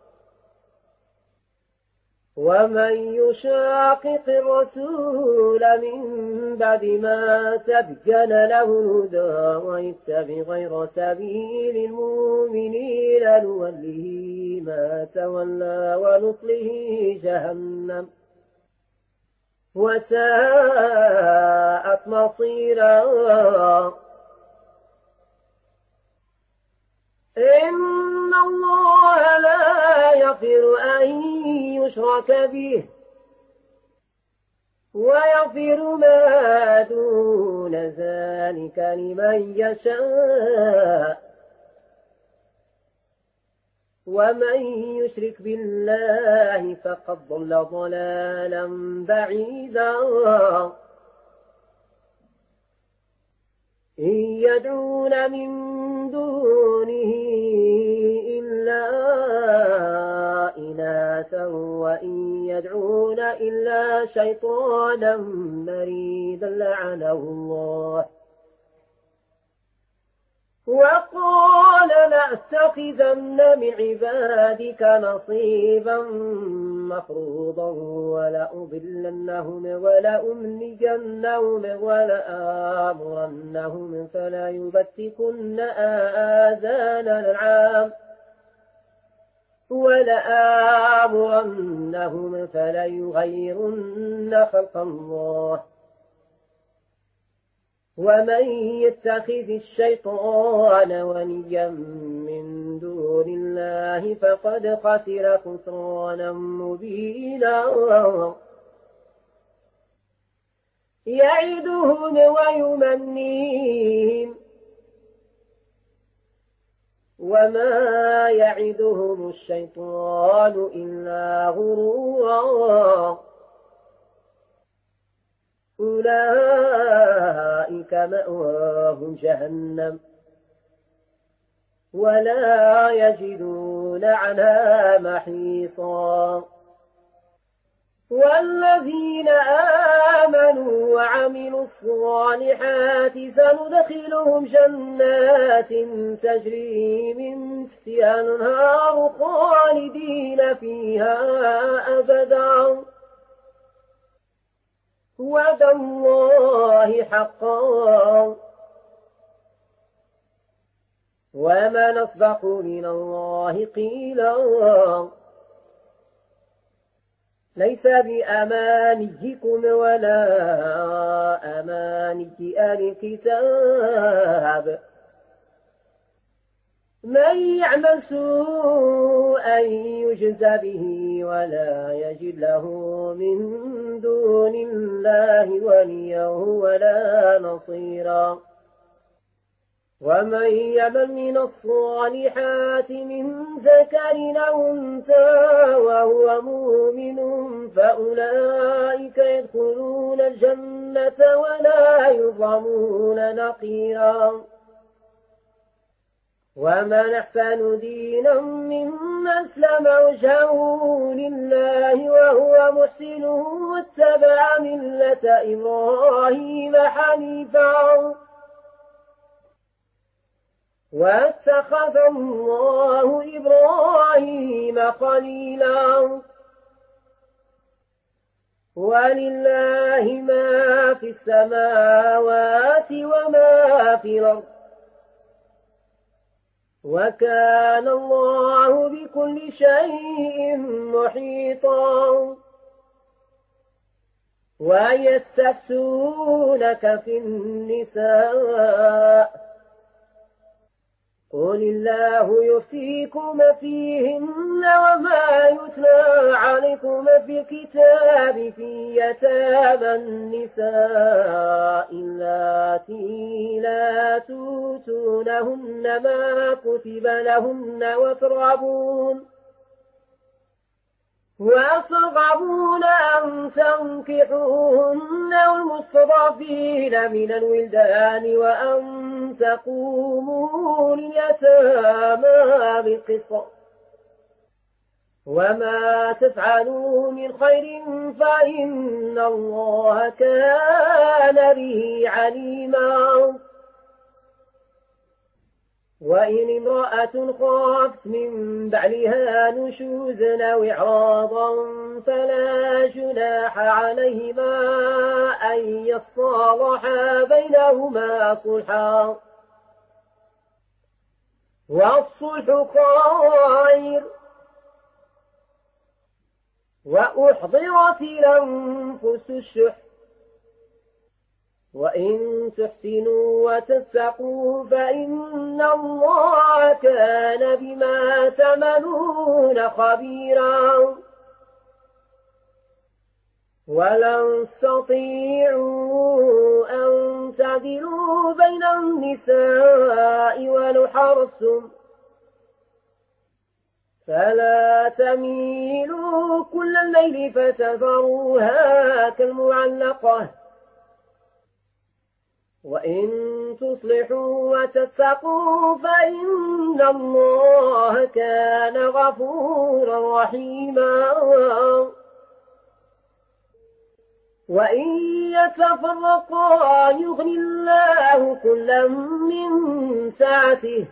ومن يشاقق الرسول من بعد ما تبين له الهدى ويتبع غير سبيل المؤمنين نوله ما تولى ونصله جهنم وساءت مصيرا إن الله لا يغفر أن يشرك به ويغفر ما دون ذلك لمن يشاء ومن يشرك بالله فقد ضل ضلالا بعيدا إن يدعون من دونه إلا إناثا وإن يدعون إلا شيطانا مريدا لعنه الله وقال لأتخذن من عبادك نصيبا مفروضا ولأضلنهم ولأمنينهم ولآمرنهم فلا يبتكن آذان الأنعام ولآمرنهم فلا يغيرن خلق الله ومن يتخذ الشيطان وليا من دون الله فقد خسر خسرانا مبينا يعدهم ويمنيهم وما يعدهم الشيطان إلا غرورا أولئك مأواهم جهنم ولا يجدون عنها محيصا والذين آمنوا وعملوا الصالحات سندخلهم جنات تجري من تحتها الأنهار خالدين فيها أبدا وعد الله حقا ومن أصدق من الله قيلا ليس بأمانيكم ولا أماني أهل الكتاب من يعمل سوءا يجز به ولا يجد له من دون الله وليا ولا نصيرا ومن يعمل من الصالحات من ذكر أو أنثى وهو مؤمن فأولئك يدخلون الجنة ولا يظلمون نقيرا ومن أحسن دينا ممن أسلم وجهه لله وهو محسن واتبع ملة إبراهيم حنيفا واتخذ الله إبراهيم خليلا ولله ما في السماوات وما في الأرض وكان الله بكل شيء محيطا ويستفتونك في النساء قل الله يفتيكم فيهن وما يتلى عليكم في الكتاب في يتامى النساء اللاتي لا توتونهن ما كتب لهن وترغبون أن تنكحوهن والمستضعفين من الولدان وأن تقوموا لليتامى بالقسط وما تفعلوا من خير فإن الله كان به عليما وإن امرأة خافت من بعلها نشوزا أو إعراضا فلا جناح عليهما أن يصالحا بينهما صلحا والصلح خير وأحضرت الأنفس الشح وإن تحسنوا وتتقوا فإن الله كان بما تعملون خبيرا ولن تستطيعوا أن تعدلوا بين النساء ولو حرصتم فلا تميلوا كل الميل فتذروها كالمعلقة وإن تصلحوا وتتقوا فإن الله كان غفورا رحيما وإن يتفرقا يغني الله كلا من سعته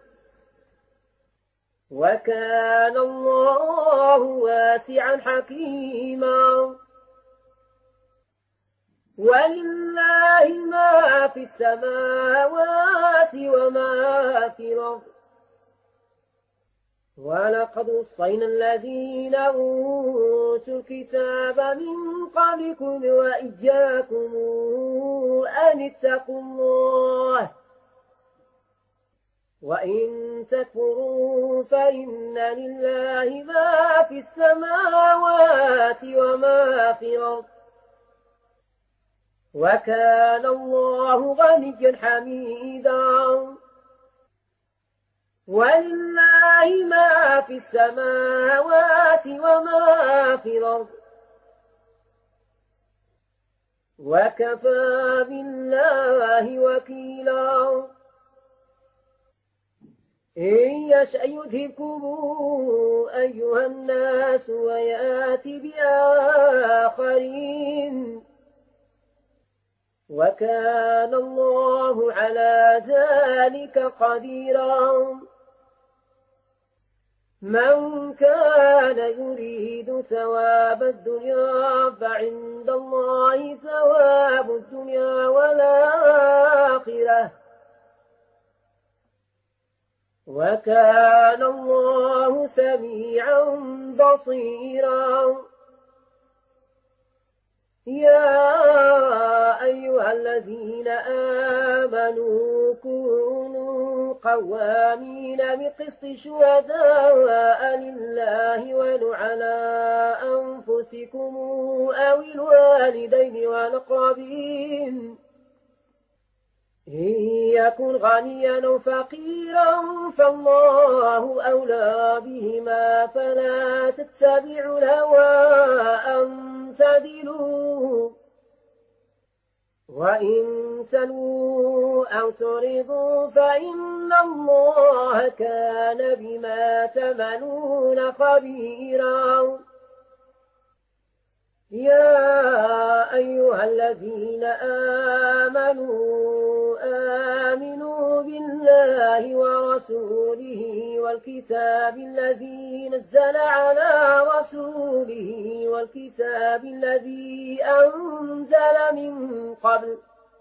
وكان الله واسعا حكيما ولله ما في السماوات وما في الأرض ولقد وصينا الذين أوتوا الكتاب من قبلكم وإياكم أن اتقوا الله وإن تكفروا فإن لله ما في السماوات وما في الأرض وكان الله غنيا حميدا ولله ما في السماوات وما في الأرض وكفى بالله وكيلا إن يشأ يذهبكم أيها الناس ويأتي بآخرين وكان الله على ذلك قديرا من كان يريد ثواب الدنيا فعند الله ثواب الدنيا والآخرة وكان الله سميعا بصيرا يا أيها الذين آمنوا كونوا قوامين بقسط شهداء لله ولو على أنفسكم أو الوالدين والأقربين إن يكن غنيا أو فقيرا فالله أولى بهما فلا تتبعوا الهوى أن تعدلوا وإن تلوا أو تعرضوا فإن الله كان بما تعملون خبيرا يا أيها الذين آمنوا بالله ورسوله والكتاب الذي نزل على رسوله والكتاب الذي أنزل من قبل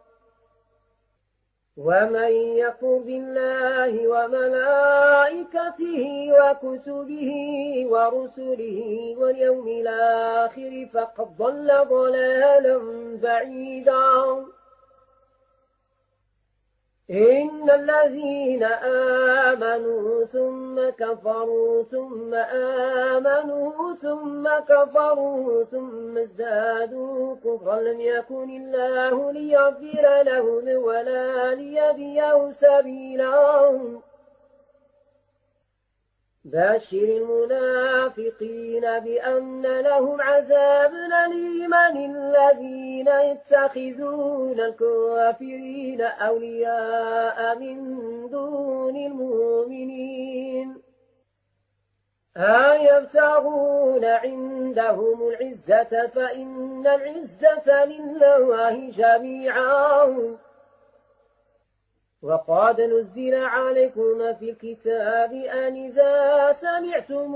ومن يكفر بالله وملائكته وكتبه ورسله واليوم الآخر فقد ضل ضلالا بعيدا إن الذين آمنوا ثم كفروا ثم آمنوا ثم كفروا ثم ازدادوا كفرا لم يكن الله ليغفر لهم ولا ليهديهم سبيلا بشر المنافقين بأن لهم عذاب أليما الذين يتخذون الكافرين أولياء من دون المؤمنين أيبتغون عندهم العزة فإن العزة لله جميعا وقد نزل عليكم في الكتاب أن إذا سمعتم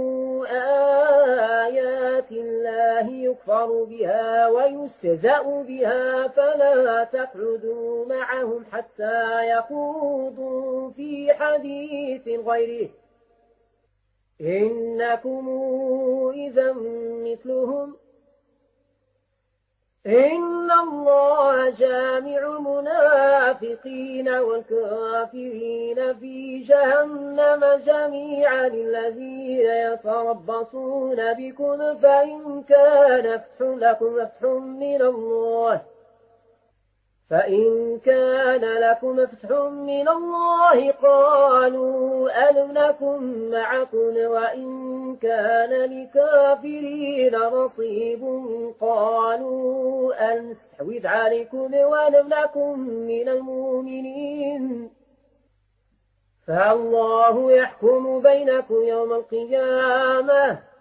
آيات الله يكفر بها ويستهزأ بها فلا تقعدوا معهم حتى يخوضوا في حديث غيره إنكم إذا مثلهم إن الله جامع المنافقين والكافرين في جهنم جميعا الذين يتربصون بكم فإن كان فتح من الله قالوا ألم نكن معكم وإن كان لكافرين نصيب قالوا ألم نستحوذ عليكم ولم نكن من المؤمنين فالله يحكم بينكم يوم القيامة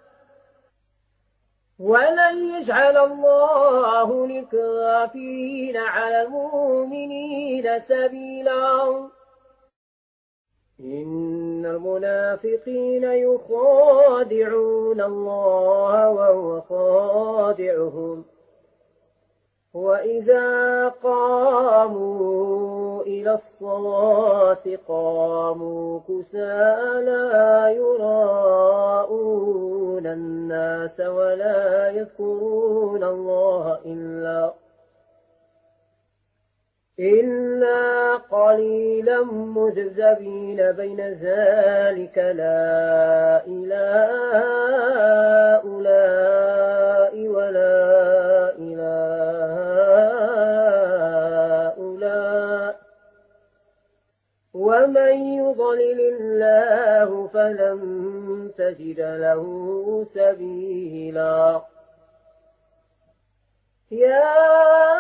ولن يجعل الله للكافرين على المؤمنين سبيلا إن المنافقين يخادعون الله وهو خادعهم وإذا قاموا إلى الصلاة قاموا كسالى يراءون الناس ولا يذكرون الله إلا قليلا مذبذبين بين ذلك لا إله هؤلاء ولا إله هؤلاء ومن ومن يضلل الله فلن تجد له سبيلا. يا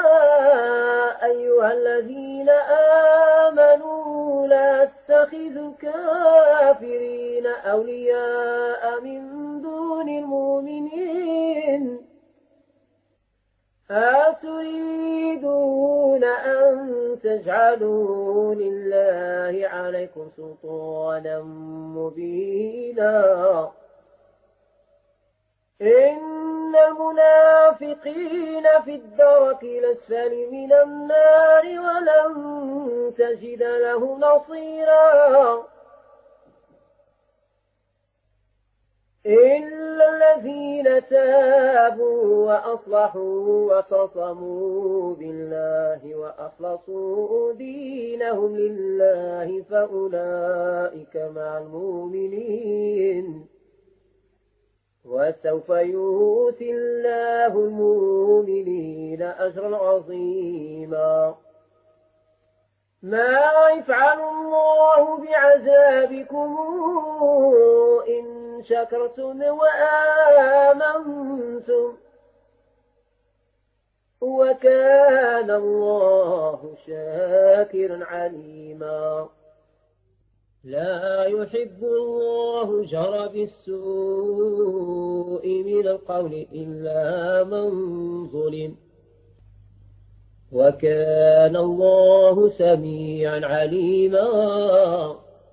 أيها الذين آمنوا لا تتخذوا الكافرين أولياء من دون المؤمنين أتريدون أن تجعلوا لله عليكم سلطانا مبينا. إن المنافقين في الدرك الأسفل من النار ولن تجد له نصيرا إلا الذين تابوا وأصلحوا وتصموا بالله وأخلصوا دينهم لله فأولئك مع المؤمنين وسوف يؤتي الله المؤمنين أجرا عظيما. ما يفعل الله بعذابكم إن شكرتم وآمنتم وكان الله شاكرا عليما. لا يحب الله جهر بالسوء من القول إلا من ظلم وكان الله سميعا عليما.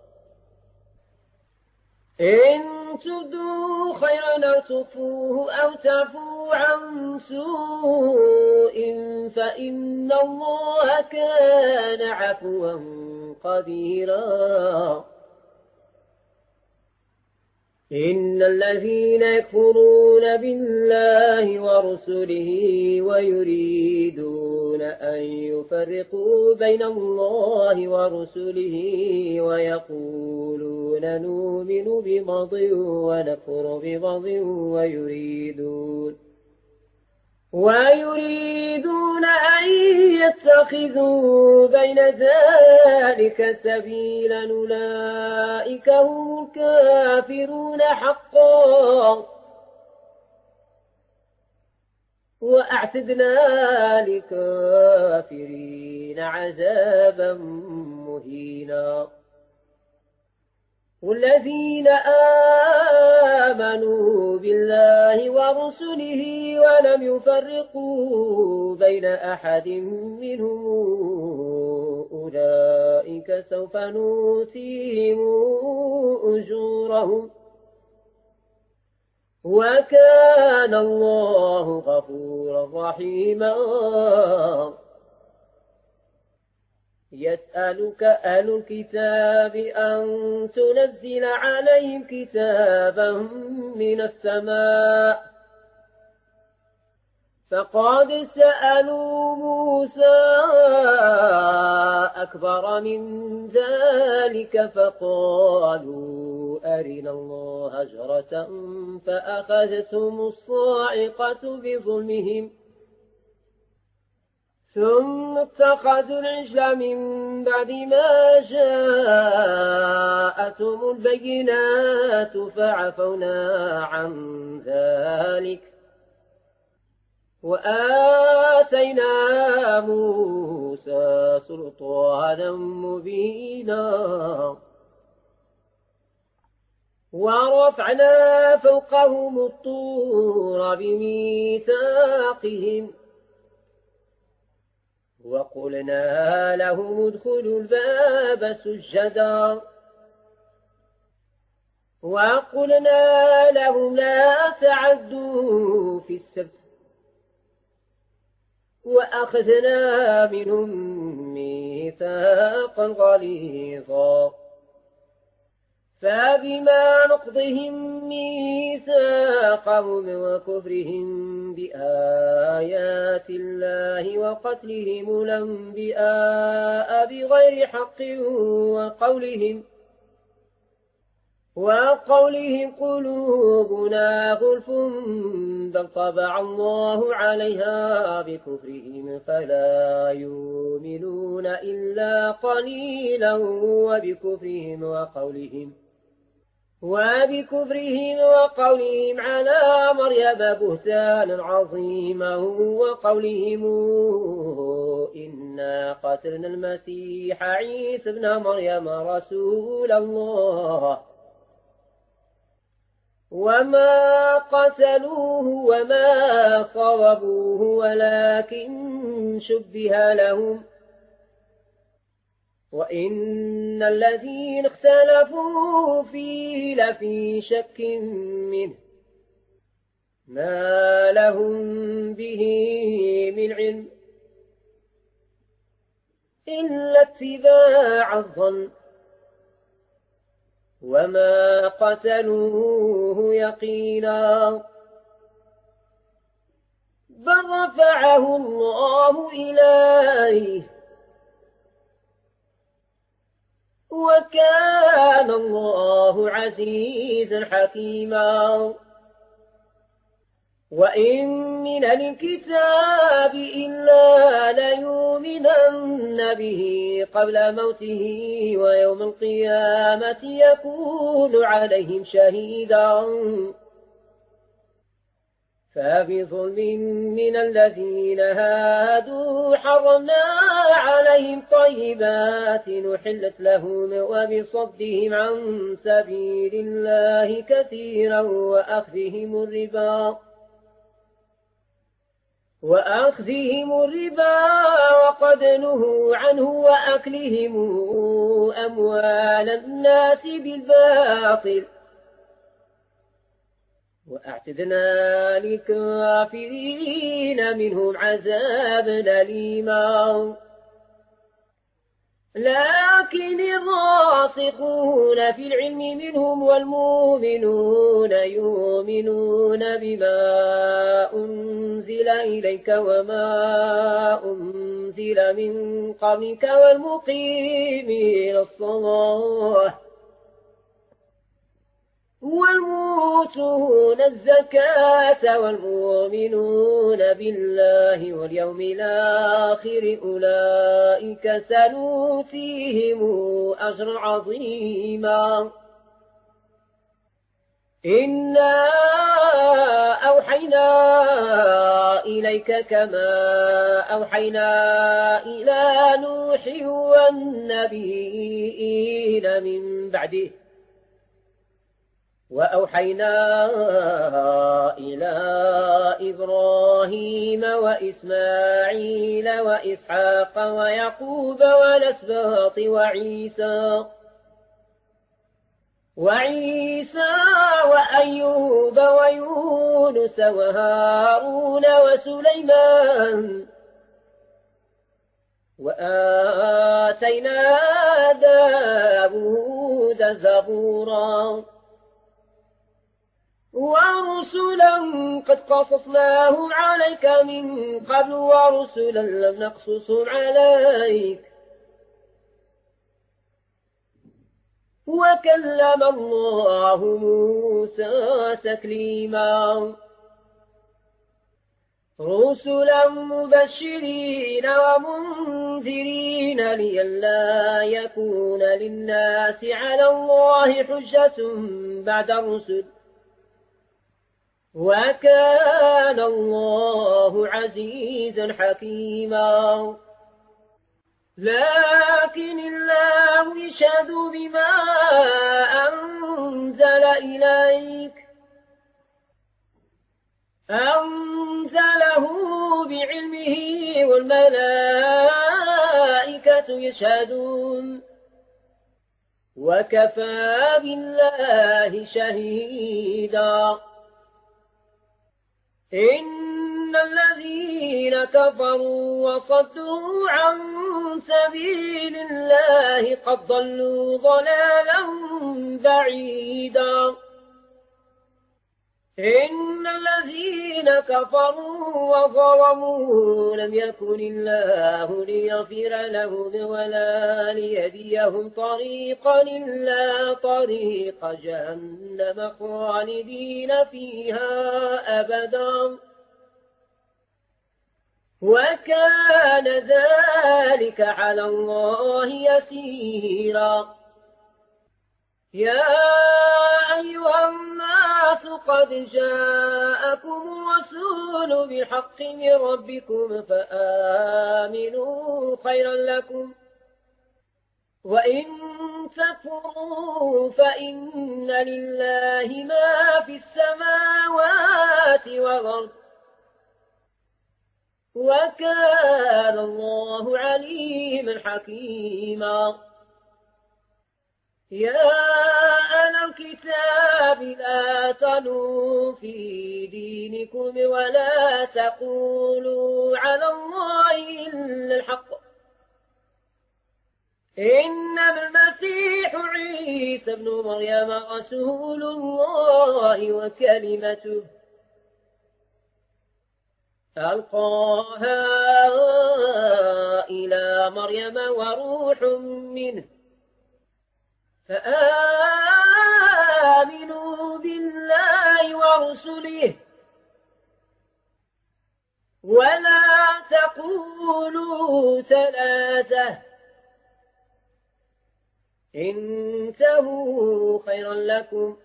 إن تبدوا خيرا أو تخفوه أو تعفوا عن سوء فإن الله كان عفوا قديرا. إن الذين يكفرون بالله ورسله ويريدون أن يفرقوا بين الله ورسله ويقولون نؤمن ببعض ونكفر ببعض ويريدون أن يتخذوا بين ذلك سبيلا أولئك هم الكافرون حقا وأعتدنا للكافرين عذابا مهينا. والذين آمنوا بالله ورسله ولم يفرقوا بين أحد منهم أولئك سوف نؤتيهم أجورهم وكان الله غفورا رحيما. يسألك أهل الكتاب أن تنزل عليهم كتابا من السماء فقد سألوا موسى أكبر من ذلك فقالوا أرنا الله جهرة فأخذتهم الصاعقة بظلمهم ثم اتخذوا العجل من بعد ما جاءتهم البينات فعفونا عن ذلك وآتينا موسى سلطانا مبينا. ورفعنا فوقهم الطور بميثاقهم وقلنا لهم ادخلوا الباب سجدا وقلنا لهم لا تعدوا في السبت وأخذنا منهم ميثاقا غليظا فبما نقضهم ميثاقهم وكفرهم بآيات الله وقتلهم الأنبياء بغير حق وقولهم قلوبنا غلف بل طبع الله عليها بكفرهم فلا يؤمنون إلا قليلا وبكفرهم وقولهم على مريم بهتانا عظيما وقولهم إنا قتلنا المسيح عيسى ابن مريم رسول الله وما قتلوه وما صلبوه ولكن شبه لهم وإن الذين اختلفوا فيه لفي شك منه ما لهم به من علم إلا اتباع الظن وما قتلوه يقينا بل رفعه الله إليه وكان الله عزيزا حكيما وإن من الكتاب إلا ليؤمنن به قبل موته ويوم القيامة يكون عليهم شهيدا فبظلم من الذين هادوا حرمنا عليهم طيبات أحلت لهم وبصدهم عن سبيل الله كثيرا وأخذهم الربا وقد نهوا عنه وأكلهم أموال الناس بالباطل وأعتدنا للكافرين منهم عذابا أليما لكن الراسخون في العلم منهم والمؤمنون يؤمنون بما أنزل إليك وما أنزل من قبلك والمقيمين الصلاة والمؤتون الزكاة والمؤمنون بالله واليوم الآخر أولئك سنؤتيهم أجرا عظيما إنا أوحينا إليك كما أوحينا إلى نوح والنبيين من بعده وأوحينا إلى إبراهيم وإسماعيل وإسحاق ويعقوب والأسباط وعيسى وأيوب ويونس وهارون وسليمان وآتينا داود زبورا ورسلا قد قصصناهم عليك من قبل ورسلا لم نقصصهم عليك وكلم الله موسى تكليما رسلا مبشرين ومنذرين لئلا يكون للناس على الله حجة بعد الرسل وكان الله عزيزا حكيما لكن الله يشهد بما أنزل إليك أنزله بعلمه والملائكة يشهدون وكفى بالله شهيدا إن الذين كفروا وصدوا عن سبيل الله قد ضلوا ضلالا بعيدا إن الذين كفروا وظلموا لم يكن الله ليغفر لهم ولا ليهديهم طريقا إلا طريق جهنم خالدين فيها أبدا وكان ذلك على الله يسيرا. يا أيها الناس قد جاءكم الرسول بالحق من ربكم فآمنوا خيرا لكم وإن تكفروا فإن لله ما في السماوات والأرض وكان الله عليما حكيما. يا أهل الكتاب لا تغلوا في دينكم ولا تقولوا على الله إلا الحق إنما المسيح عيسى ابن مريم رسول الله وكلمته ألقاها إلى مريم وروح منه فآمنوا بالله ورسله ولا تقولوا ثلاثة انتهوا خيرا لكم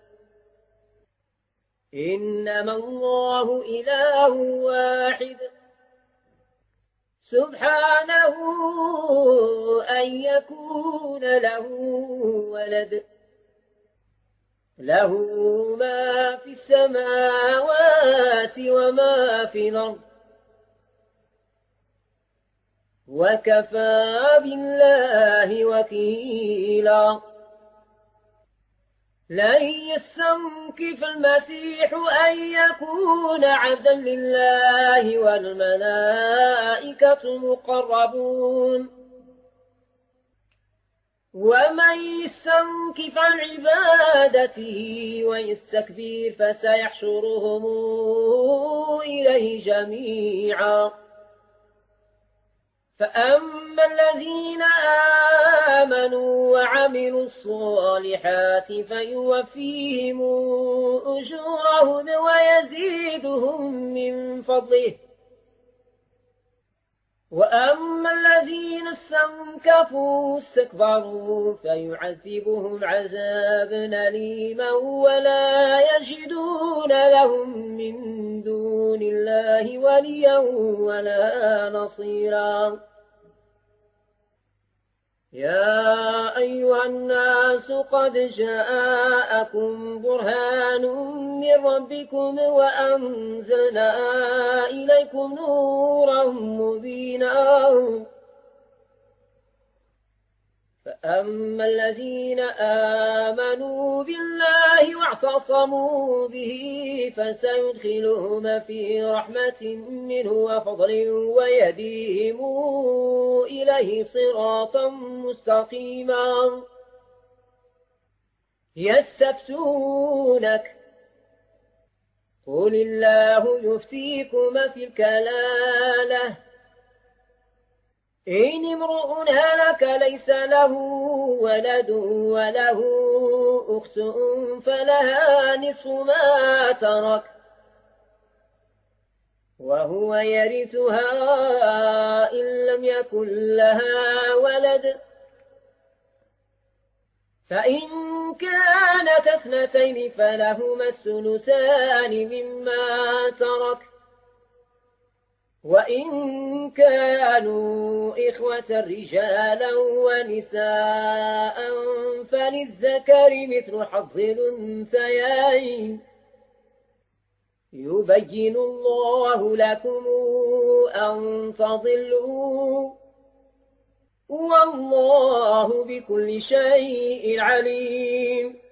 إنما الله إله واحد سبحانه أن يكون له ولد له ما في السماوات وما في الأرض وكفى بالله وكيلا. لن يستنكف المسيح أن يكون عبدا لله والملائكة مقربون ومن يستنكف عن عبادته ويستكبر فسيحشرهم إليه جميعا. فأما الذين آمنوا وعملوا الصالحات فيوفيهم أجورهم ويزيدهم من فضله وأما الذين استنكفوا واستكبروا فيعذبهم عذابا أليما ولا يجدون لهم من دون الله وليا ولا نصيرا. يا أيها الناس قد جاءكم برهان من ربكم وأنزلنا إليكم نورا مبينا. فأما الذين آمنوا بالله واعتصموا به فسيدخلهم في رحمة منه وفضل ويهديهم إليه صراطا مستقيما. يستفتونك قل الله يفتيكم في الكلالة إن امرؤ هلك ليس له ولد وله أخت فلها نصف ما ترك وهو يرثها إن لم يكن لها ولد فإن كانت اثنتين فلهما الثلثان مما ترك وإن كانوا إخوة رجالا ونساء فللذكر مثل حظ الأنثيين يبين الله لكم أن تضلوا والله بكل شيء عليم.